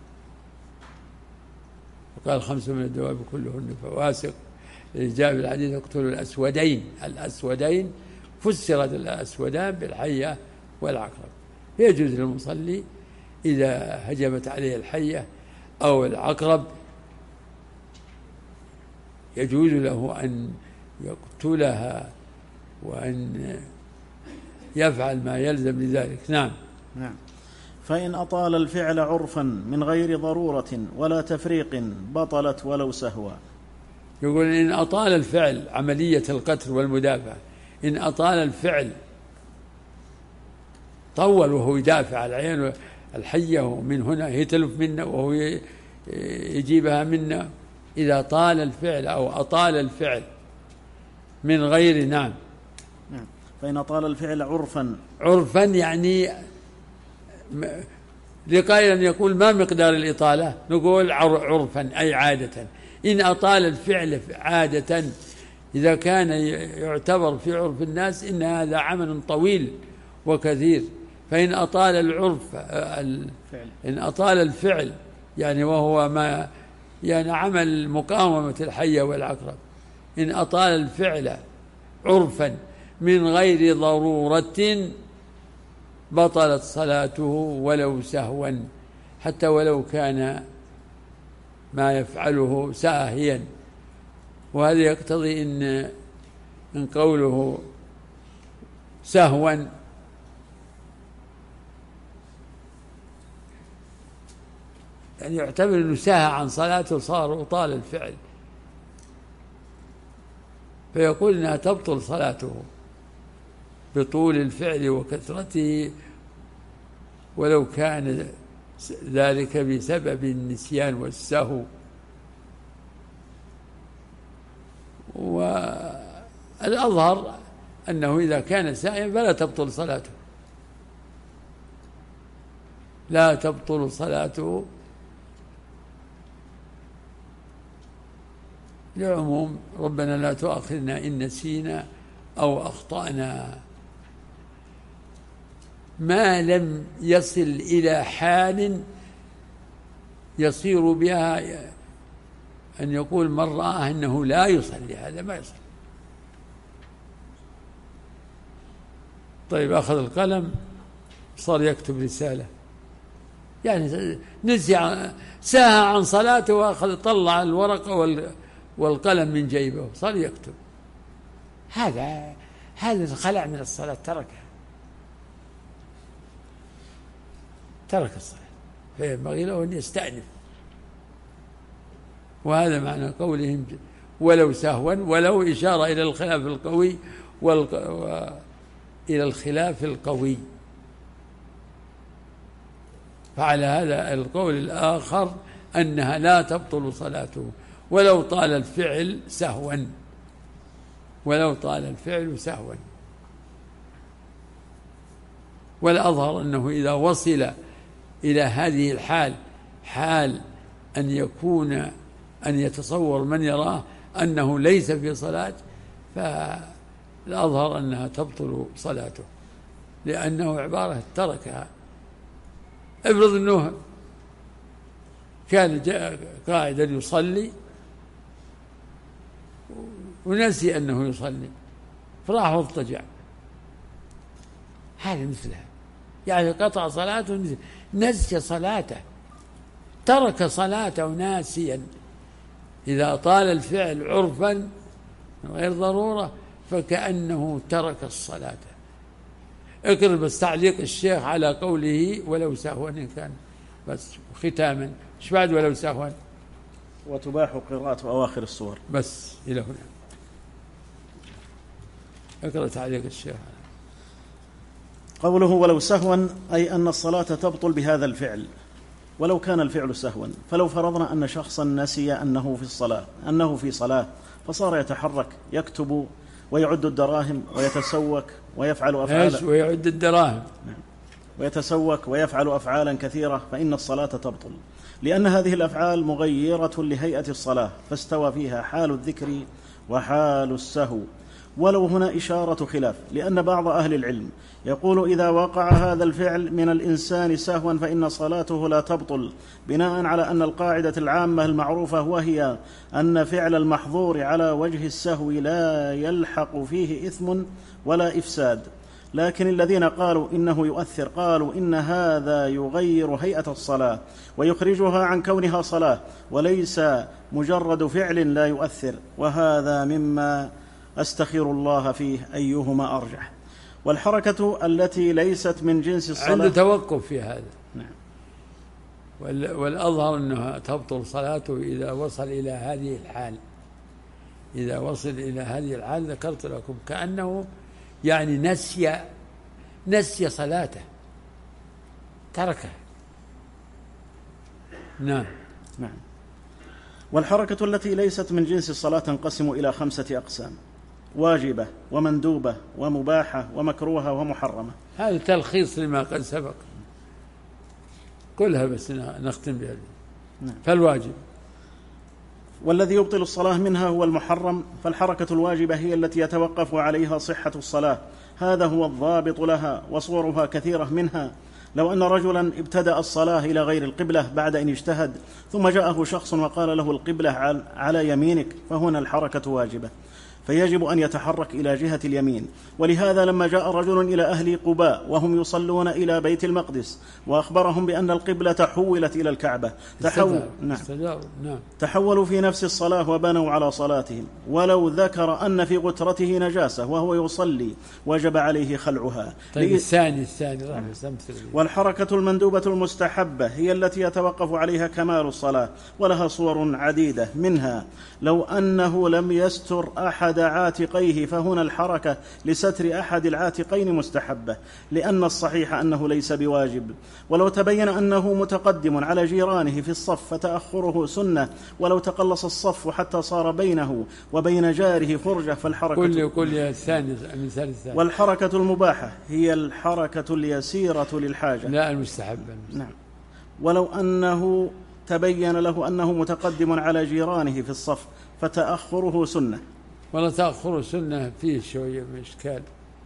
وقال خمس من الدواب كلهن فواسق. لجاء الحديث اقتلوا الأسودين، الأسودين فسرت الأسودان بالحية والعقرب. يجوز للمصلي إذا هجمت عليه الحية أو العقرب يجوز له أن يقتلها وأن يفعل ما يلزم لذلك. نعم. نعم. فإن أطال الفعل عرفا من غير ضرورة ولا تفريق بطلت ولو سهوا. يقول إن أطال الفعل عملية القتل والمدافع، إن أطال الفعل طول وهو يدافع على العين الحية من هنا هي تلف منا وهو يجيبها منا، إذا طال الفعل أو أطال الفعل من غير. نعم. نعم. فإن أطال الفعل عرفا، عرفا يعني لقائل يقول ما مقدار الإطالة، نقول عرفا أي عادة. إن أطال الفعل عادة إذا كان يعتبر في عرف الناس إن هذا عمل طويل وكثير، فإن أطال العرف إن أطال الفعل يعني وهو ما يعني عمل مقاومة الحية والعقرب، إن أطال الفعل عرفا من غير ضرورة بطلت صلاته ولو سهوا، حتى ولو كان ما يفعله ساهيا. وهذا يقتضي إن من قوله سهوا يعني يعتبر أنه ساهى عن صلاته صار وطال الفعل، فيقول أنها تبطل صلاته بطول الفعل وكثرته ولو كان ذلك بسبب النسيان والسهو. الأظهر أنه إذا كان سائما فلا تبطل صلاته، لا تبطل صلاته لعموم ربنا لا تؤاخذنا إن نسينا أو أخطأنا، ما لم يصل إلى حال يصير بها أن يقول من رآه أنه لا يصلي، هذا ما يصلي. طيب أخذ القلم صار يكتب رسالة، يعني نسي ساهى عن صلاته وأخذ طلع الورقة والقلم من جيبه صار يكتب، هذا هذا خلع من الصلاة، تركها ترك الصلاة، فينبغي له أن يستأنف. وهذا معنى قولهم ولو سهوا، ولو إشارة إلى الخلاف القوي والق... و... إلى الخلاف القوي. فعلى هذا القول الآخر أنها لا تبطل صلاته ولو طال الفعل سهوا، ولو طال الفعل سهوا. والأظهر أنه إذا وصل إلى هذه الحال، حال أن يكون أن يتصور من يراه أنه ليس في صلاة، فالأظهر أنها تبطل صلاته، لأنه عبارة تركها. افرض أنه كان قاعدا يصلي ونسي أنه يصلي فراح واضطجع، هذا مثلها، يعني قطع صلاته، نسي صلاته، ترك صلاته ناسيا. إذا طال الفعل عرفا من غير ضرورة فكأنه ترك الصلاة. اقرأ بس تعليق الشيخ على قوله ولو سهوا إن كان، بس ختاما ايش بعد ولو سهوا؟ وتباح قراءة أواخر الصور، بس إلى هنا. اقرأ تعليق الشيخ. قوله ولو سهوا أي أن الصلاة تبطل بهذا الفعل ولو كان الفعل سهوا. فلو فرضنا أن شخصا نسي أنه في الصلاة أنه في صلاة فصار يتحرك يكتب ويعد الدراهم ويتسوك ويفعل أفعالا ويعد الدراهم ويتسوك ويفعل أفعالا كثيرة، فإن الصلاة تبطل، لأن هذه الأفعال مغيرة لهيئة الصلاة، فاستوى فيها حال الذكر وحال السهو. ولو هنا إشارة خلاف، لأن بعض أهل العلم يقول إذا وقع هذا الفعل من الإنسان سهوا فإن صلاته لا تبطل، بناء على أن القاعدة العامة المعروفة وهي أن فعل المحظور على وجه السهو لا يلحق فيه إثم ولا إفساد. لكن الذين قالوا إنه يؤثر قالوا إن هذا يغير هيئة الصلاة ويخرجها عن كونها صلاة، وليس مجرد فعل لا يؤثر، وهذا مما أستخير الله فيه أيهما أرجح. والحركة التي ليست من جنس الصلاة عنده توقف في هذا. نعم. والأظهر أنها تبطل صلاته إذا وصل إلى هذه الحال، إذا وصل إلى هذه الحال ذكرت لكم كأنه يعني نسي نسي صلاته تركها. نعم. نعم. والحركة التي ليست من جنس الصلاة تنقسم إلى خمسة أقسام: واجبة ومندوبة ومباحة ومكروهة ومحرمة. هذا تلخيص لما قد سبق، كلها بس نختم بها. نعم. فالواجب والذي يبطل الصلاة منها هو المحرم، فالحركة الواجبة هي التي يتوقف عليها صحة الصلاة، هذا هو الضابط لها، وصورها كثيرة منها. لو أن رجلا ابتدأ الصلاة إلى غير القبلة بعد أن اجتهد، ثم جاءه شخص وقال له القبلة على يمينك، فهنا الحركة واجبة، فيجب أن يتحرك إلى جهة اليمين. ولهذا لما جاء رجل إلى أهل قباء وهم يصلون إلى بيت المقدس وأخبرهم بأن القبلة حولت إلى الكعبة، تحول نعم. نعم. تحولوا في نفس الصلاة وبنوا على صلاتهم، ولو ذكر أن في غترته نجاسة وهو يصلي وجب عليه خلعها. طيب لي... الثاني الثاني والحركة المندوبة المستحبة هي التي يتوقف عليها كمال الصلاة، ولها صور عديدة، منها لو أنه لم يستر أحد أحد عاتقيه فهنا الحركة لستر أحد العاتقين مستحبة، لأن الصحيح أنه ليس بواجب. ولو تبين أنه متقدم على جيرانه في الصف فتأخره سنة، ولو تقلص الصف حتى صار بينه وبين جاره فرجة فالحركة كل كل الثاني المثال الثاني. والحركة المباحة هي الحركة اليسيرة للحاجة، لا المستحبة. نعم. ولو أنه تبين له أنه متقدم على جيرانه في الصف فتأخره سنة. ولا تأخر سنة فيه شوية من إشكال.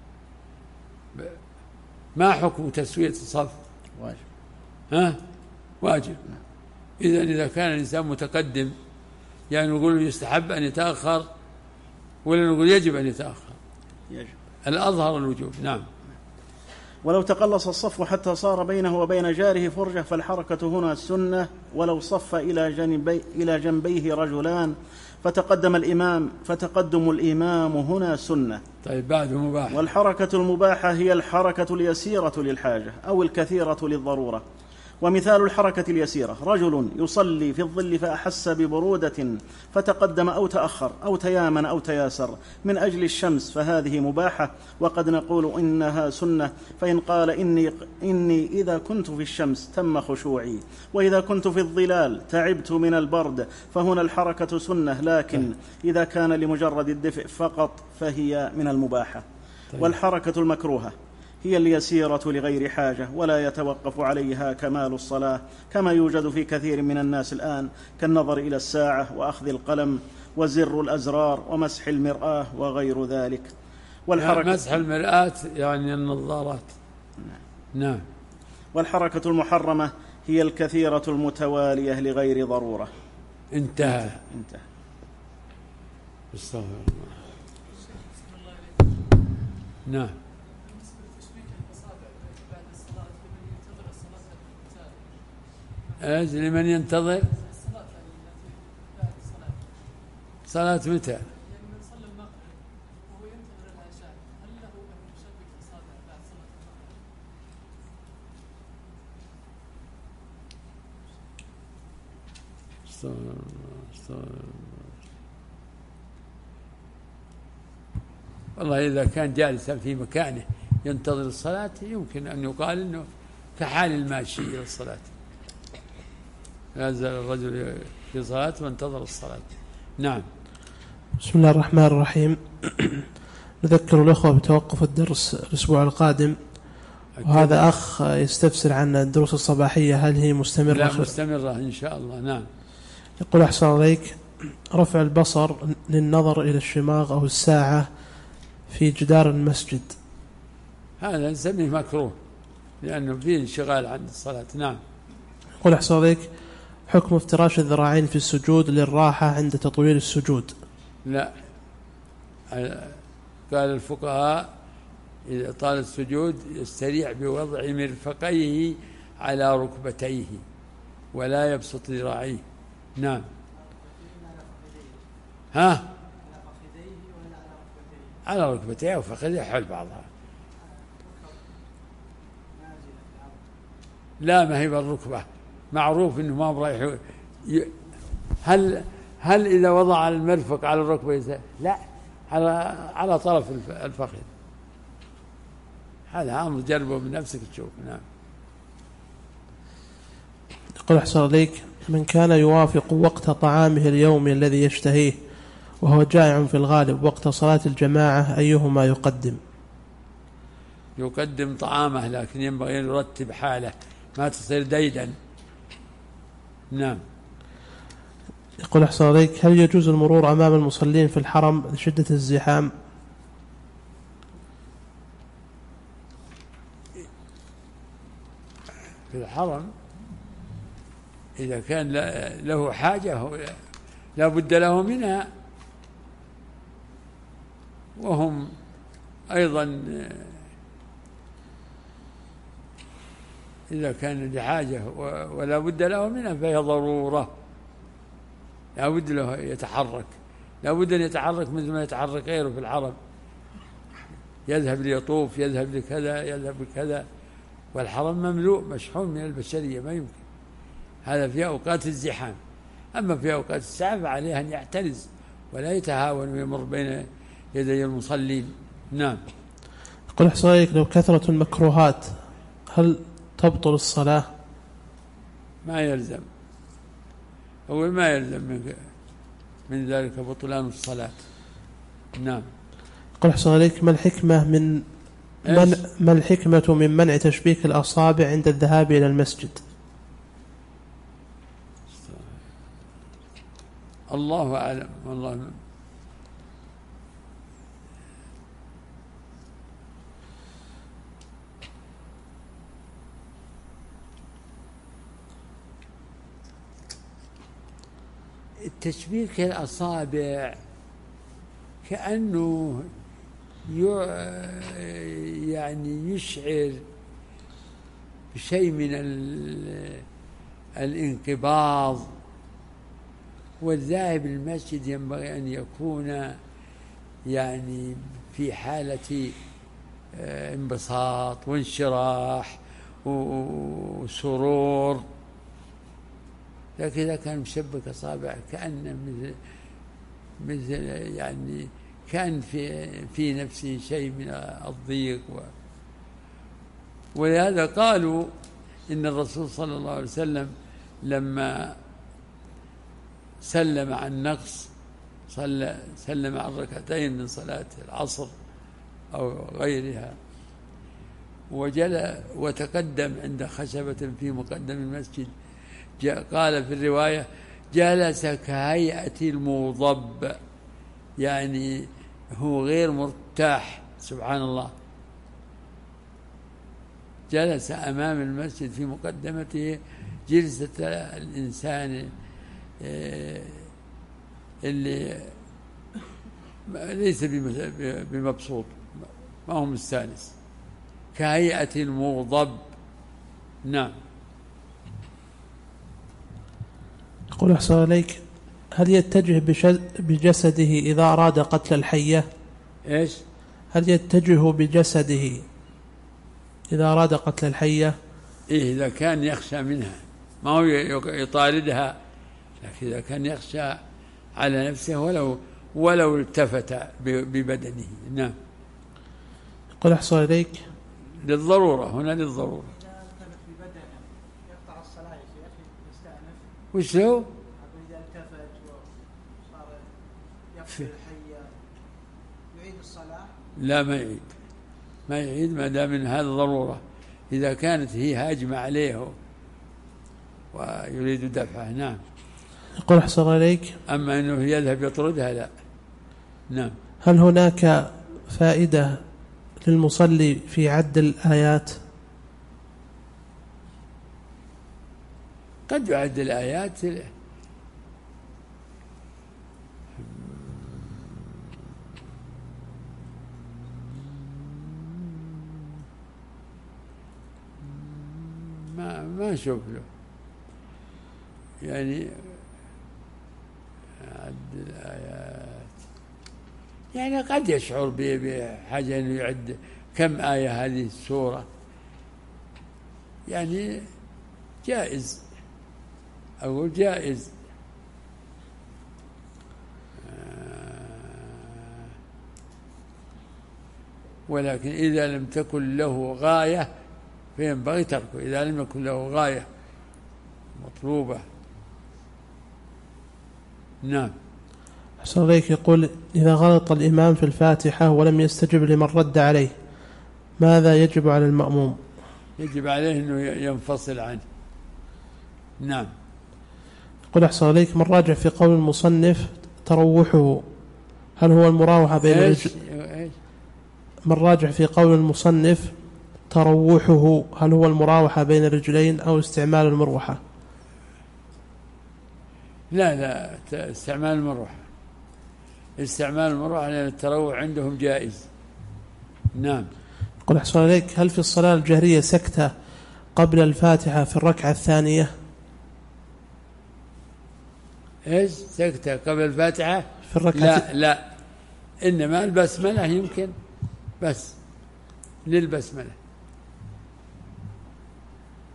ما حكم تسوية الصف؟ واجب. ها؟ واجب. إذا إذا كان الإنسان متقدم يعني نقول يستحب أن يتأخر ولا نقول يجب أن يتأخر؟ يجب. الأظهر الوجوب. نعم. ولو تقلص الصف حتى صار بينه وبين جاره فرجة فالحركة هنا السنة. ولو صف إلى جنبي إلى جنبيه رجلان فتقدم الإمام فتقدم الإمام هنا سنة. طيب بعد مباح. والحركة المباحة هي الحركة اليسيرة للحاجة أو الكثيرة للضرورة. ومثال الحركة اليسيرة رجل يصلي في الظل فأحس ببرودة فتقدم أو تأخر أو تيامن أو تياسر من أجل الشمس فهذه مباحة، وقد نقول إنها سنة. فإن قال إني, إني إذا كنت في الشمس تم خشوعي وإذا كنت في الظلال تعبت من البرد فهنا الحركة سنة، لكن إذا كان لمجرد الدفء فقط فهي من المباحة. والحركة المكروهة هي اليسيرة لغير حاجة ولا يتوقف عليها كمال الصلاة، كما يوجد في كثير من الناس الآن كالنظر إلى الساعة وأخذ القلم وزر الأزرار ومسح المرآة وغير ذلك. والحركة مسح المرآة يعني النظارات. نعم. والحركة المحرمة هي الكثيرة المتوالية لغير ضرورة. انتهى. انتهى. استغفر الله. نعم. ايش لمن ينتظر صلاة متى؟ يعني من صلى المغرب وهو ينتظر العشاء هل له ان يشبك اصابعه بعد صلاة المغرب؟ والله إذا كان جالسا في مكانه ينتظر الصلاة يمكن أن يقال إنه كحال الماشي إلى الصلاة. نزل الرجل في صلاة وانتظر الصلاة. نعم. بسم الله الرحمن الرحيم. نذكر الأخوة بتوقف الدرس الأسبوع القادم، وهذا أخ يستفسر عن الدروس الصباحية هل هي مستمرة؟ لا مستمرة إن شاء الله. نعم. يقول أحسن عليك، رفع البصر للنظر إلى الشماغ أو الساعة في جدار المسجد هذا نسميه مكروه لأنه فيه انشغال عن الصلاة. نعم. يقول أحسن عليك، حكم افتراش الذراعين في السجود للراحة عند تطويل السجود؟ لا، قال الفقهاء إذا طال السجود يستريح بوضع مرفقيه على ركبتيه ولا يبسط ذراعيه. نعم. ها؟ على ركبتيه وفخذيه حول بعضها. لا ما هي بالركبة، معروف إنه ما برايح. هل هل إذا وضع المرفق على الركبة؟ لا، على على طرف الفخذ. هذا أمر جربه بنفسك تشوف. نعم. يقول أحسن عليك، من كان يوافق وقت طعامه اليومي الذي يشتهيه وهو جائع في الغالب وقت صلاة الجماعة أيهما يقدم؟ يقدم طعامه، لكن ينبغي أن يرتب حاله ما تصير ديدا. نعم. يقول أحسن عليك، هل يجوز المرور أمام المصلين في الحرم لشدة الزحام؟ في الحرم إذا كان له حاجة لا بد له منها، وهم أيضا إذا كان لحاجة ولا بد له منها فهي ضرورة، لا بد له يتحرك، لا بد أن يتحرك مثل ما يتحرك غيره في الحرم، يذهب ليطوف، يذهب لكذا، يذهب لكذا، والحرم مملوء مشحون من البشرية ما يمكن. هذا في أوقات الزحام. أما في أوقات الساعة فعليه أن يحترز ولا يتهاون ويمر بين يدي المصلين. نعم. يقول أحسن عليك لو كثرة المكروهات هل تبطل الصلاة؟ ما يلزم، أول ما يلزم من, من ذلك بطلان الصلاة. نعم. يقول أحسن عليك ما الحكمة من من ما الحكمة من منع تشبيك الأصابع عند الذهاب إلى المسجد؟ الله أعلم والله. تشبيك الأصابع كأنه يعني يشعر بشيء من الانقباض، والذاهب للمسجد ينبغي أن يكون يعني في حالة انبساط وانشراح وسرور. لكن إذا كان مشبك أصابع كأن مثل مثل يعني كان في في نفسه شيء من الضيق. ولهذا قالوا إن الرسول صلى الله عليه وسلم لما سلم عن نقص صلى سلم عن ركعتين من صلاة العصر أو غيرها وجل وتقدم عند خشبة في مقدم المسجد، قال في الرواية جلس كهيئة الموضب، يعني هو غير مرتاح. سبحان الله، جلس أمام المسجد في مقدمته جلسة الإنسان اللي ليس بمبسوط، ما هو مستانس، كهيئة الموضب. نعم. يقول أحسن عليك هل يتجه بجسده إذا أراد قتل الحية؟ إيش؟ هل يتجه بجسده إذا أراد قتل الحية؟ إيه، إذا كان يخشى منها، ما هو يطاردها، لكن إذا كان يخشى على نفسه ولو ولو التفت ببدنه. نعم. يقول أحسن عليك للضرورة، هنا للضرورة. وش له؟ إذا التفت وصار يقتل الحية يعيد الصلاة؟ لا، ما يعيد، ما يعيد ما دام من هذا ضرورة. إذا كانت هي هاجمة عليه ويريد دفعه. نعم. يقول أحسن عليك أما أنه يذهب يطردها لا. نعم. هل هناك فائدة للمصلي في عد الآيات؟ قد يعد الآيات ما ما أشوف له يعني عد الآيات، يعني قد يشعر بحاجة أنه يعد كم آية هذه السورة، يعني جائز، أقول جائز. ولكن إذا لم تكن له غاية فينبغي تركه، إذا لم يكن له غاية مطلوبة. نعم. أحسن عليك. يقول إذا غلط الإمام في الفاتحة ولم يستجب لمن رد عليه ماذا يجب على المأموم؟ يجب عليه أنه ينفصل عنه. نعم. يقول أحسن عليك من راجع في قول المصنف تروحه هل هو المراوحة بين الرجل؟ من راجع في قول المصنف تروحه هل هو المراوحة بين الرجلين أو استعمال المروحة؟ لا لا، استعمال المروحة، استعمال المروحة لأن التروح عندهم جائز. نعم. يقول أحسن عليك هل في الصلاة الجهرية سكتة قبل الفاتحة في الركعة الثانية؟ إيش سكتة قبل الفاتحة في الركعة؟ لا لا، إنما البسملة يمكن، بس للبسملة.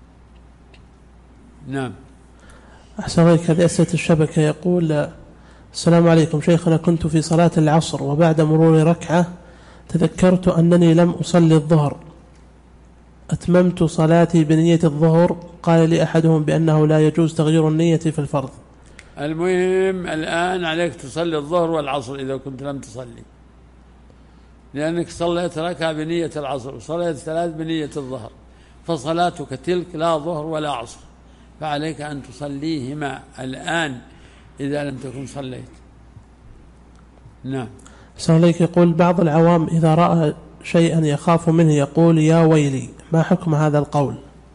نعم. أحسن عليك. هذه أسئلة الشبكة. يقول السلام عليكم شيخنا، كنت في صلاة العصر وبعد مرور ركعة تذكرت أنني لم أصلي الظهر، أتممت صلاتي بنية الظهر. قال لي أحدهم بأنه لا يجوز تغيير النية في الفرض. المهم الآن عليك تصلي الظهر والعصر إذا كنت لم تصلي، لأنك صليت ركعة بنية العصر وصليت ثلاث بنية الظهر، فصلاتك تلك لا ظهر ولا عصر، فعليك أن تصليهما الآن إذا لم تكن صليت. نعم. أحسن عليك. يقول بعض العوام إذا رأى شيئا يخاف منه يقول يا ويلي، ما حكم هذا القول؟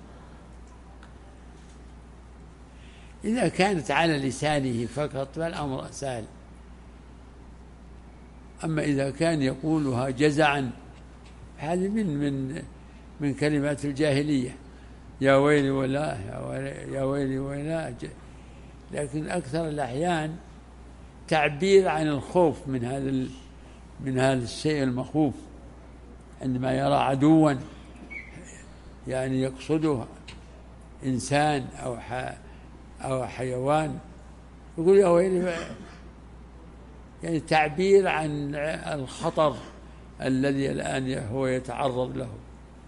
إذا كانت على لسانه فقط فالأمر سهل، أما إذا كان يقولها جزعا هذه من من من كلمات الجاهلية، يا ويلي ولا يا ويلي ولا. لكن أكثر الأحيان تعبير عن الخوف من هذا من هذا الشيء المخوف، عندما يرى عدوا يعني يقصده إنسان أو أو حيوان يقول يا ويلي، يعني تعبير عن الخطر الذي الآن هو يتعرض له.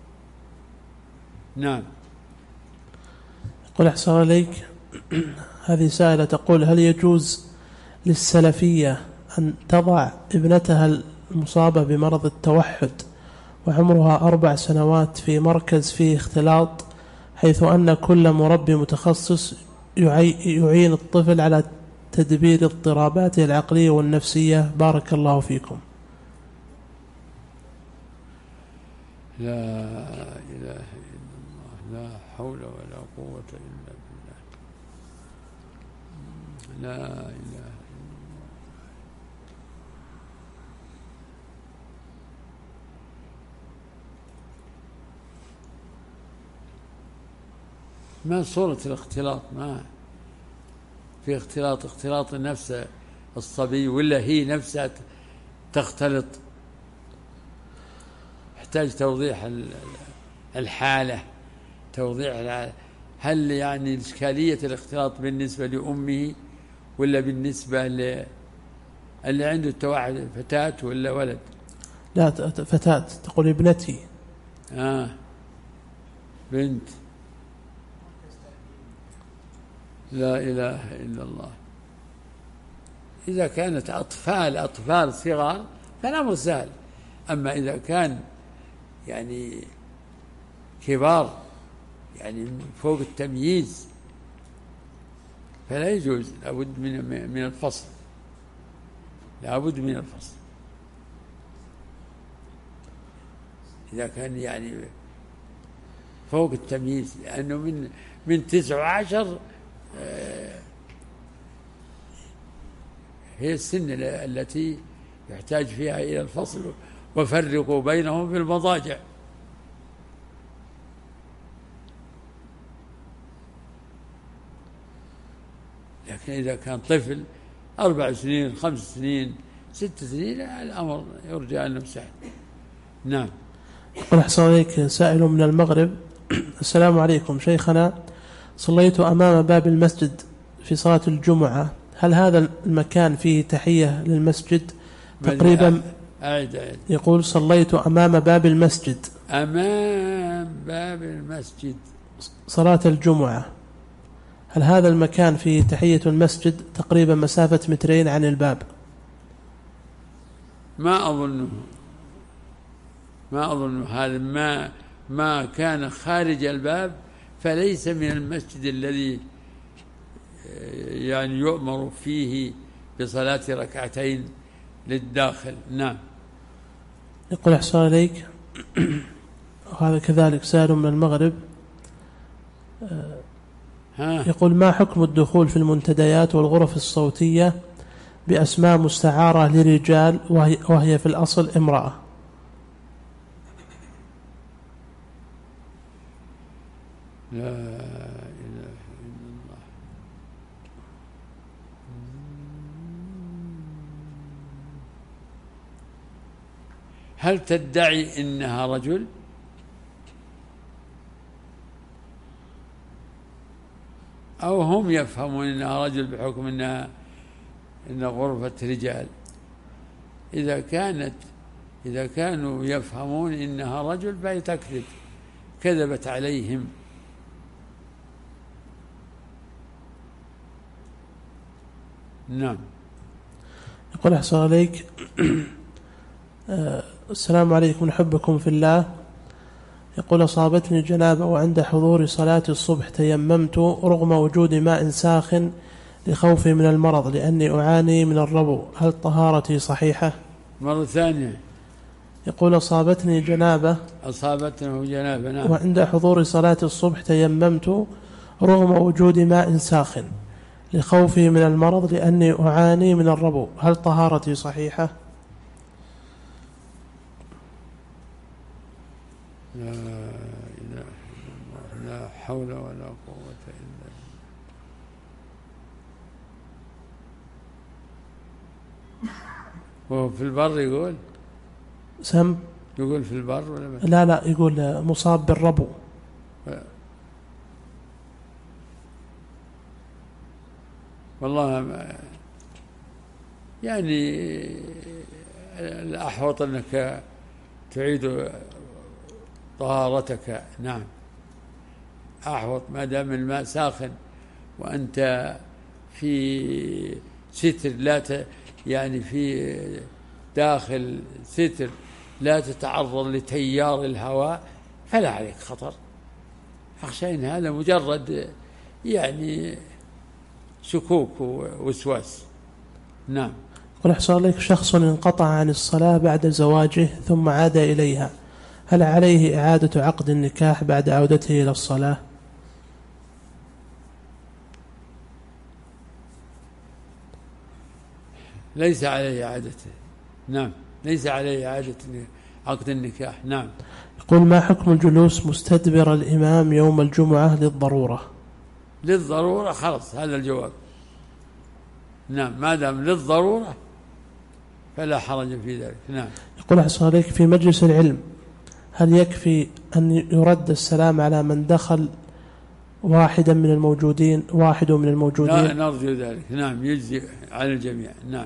نعم. يقول أحسن عليك، هذه سائلة تقول هل يجوز للسلفية أن تضع ابنتها المصابة بمرض التوحد وعمرها أربع سنوات في مركز فيه اختلاط، حيث أن كل مربي متخصص يعين الطفل على تدبير اضطراباته العقلية والنفسية؟ بارك الله فيكم. لا إله إلا الله، لا حول ولا قوة إلا بالله، لا إله إلا الله. ما صورة الاختلاط؟ ما في اختلاط، اختلاط نفس الصبي ولا هي نفسها تختلط؟ يحتاج توضيح الحالة، توضيح الحالة. هل يعني إشكالية الاختلاط بالنسبة لأمه ولا بالنسبة اللي عنده التوحد فتاة ولا ولد؟ لا فتاة، تقول ابنتي. آه بنت. لا إله إلا الله. إذا كانت أطفال أطفال صغار فالأمر سهل، أما إذا كان يعني كبار يعني فوق التمييز فلا يجوز، لابد من من الفصل، لابد من الفصل. إذا كان يعني فوق التمييز، لأنه من من تسع عشر هي السن التي يحتاج فيها إلى الفصل، وفرقوا بينهم في المضاجع. لكن إذا كان طفل أربع سنين خمس سنين ست سنين الأمر يرجى أنه سهل. نعم. يقول أحسن عليك سائل من المغرب، السلام عليكم شيخنا، صليت أمام باب المسجد في صلاة الجمعة، هل هذا المكان فيه تحية للمسجد؟ تقريبا أعد أعد. يقول صليت أمام باب المسجد، أمام باب المسجد صلاة الجمعة، هل هذا المكان فيه تحية المسجد؟ تقريبا مسافة مترين عن الباب. ما أظنه ما أظن هذا ما ما كان خارج الباب فليس من المسجد الذي يعني يؤمر فيه بصلاة ركعتين للداخل. نعم. يقول أحسن عليك، وهذا كذلك سائل من المغرب، يقول ما حكم الدخول في المنتديات والغرف الصوتية بأسماء مستعارة لرجال وهي, وهي في الأصل امرأة؟ لا إله إلا الله. هل تدعي إنها رجل؟ أو هم يفهمون إنها رجل بحكم إنها إن غرفة رجال. إذا كانت إذا كانوا يفهمون إنها رجل فهي تكذب، كذبت عليهم. نعم. يقول أحسن عليك السلام عليكم نحبكم في الله. يقول أصابتني جنابة وعند حضور صلاة الصبح تيممت رغم وجود ماء ساخن لخوفي من المرض لأني أعاني من الربو، هل طهارتي صحيحة؟ مرة ثانية. يقول أصابتني جنابة أصابتني جنابة نعم. وعند حضور صلاة الصبح تيممت رغم وجود ماء ساخن لخوفي من المرض لأني أعاني من الربو، هل طهارتي صحيحة؟ لا إله إلا الله، لا حول ولا قوة إلا بالله. وهو في البر يقول سم يقول في البر ولا ما؟ لا لا يقول مصاب بالربو. والله ما يعني الأحوط أنك تعيد طهارتك. نعم أحوط ما دام الماء ساخن وأنت في ستر لا ت... يعني في داخل ستر لا تتعرض لتيار الهواء فلا عليك خطر. أخشى إن هذا مجرد يعني شكوك ووسواس. نعم. قل أحسن لك شخص انقطع عن الصلاة بعد زواجه ثم عاد إليها، هل عليه إعادة عقد النكاح بعد عودته إلى الصلاة؟ ليس عليه إعادته. نعم ليس عليه إعادة عقد النكاح. نعم. يقول ما حكم الجلوس مستدبر الإمام يوم الجمعة للضرورة؟ للضرورة خلص هذا الجواب. نعم ما دام للضرورة فلا حرج في ذلك. نعم. يقول أحسن عليك في مجلس العلم هل يكفي أن يرد السلام على من دخل واحدا من الموجودين واحد من الموجودين؟ لا نرجو ذلك. نعم يجزي على الجميع. نعم.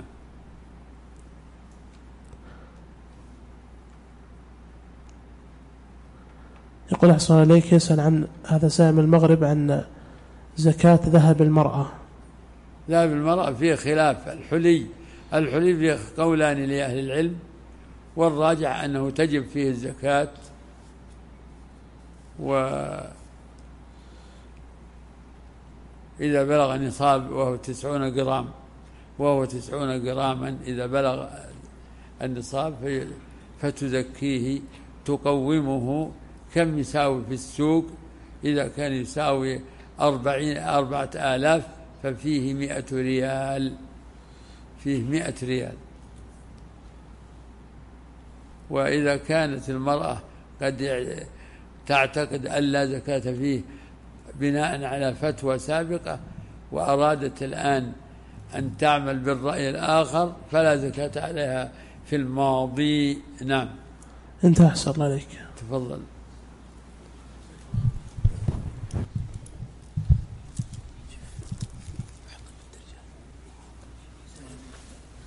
يقول أحسن عليك يسأل عن هذا سائل من المغرب عن زكاة ذهب المرأة. ذهب المرأة فيه خلاف. الحلي الحلي فيه قولان لأهل العلم، والراجع أنه تجب فيه الزكاة، وإذا بلغ نصاب وهو تسعون جرام وهو تسعون جراما إذا بلغ النصاب فتزكيه تقومه كم يساوي في السوق. إذا كان يساوي أربعين أربعة آلاف ففيه مئة ريال، فيه مئة ريال. وإذا كانت المرأة قد تعتقد أن لا زكاة فيه بناء على فتوى سابقة وأرادت الآن أن تعمل بالرأي الآخر فلا زكاة عليها في الماضي. نعم. انت أحسن الله عليك. تفضل.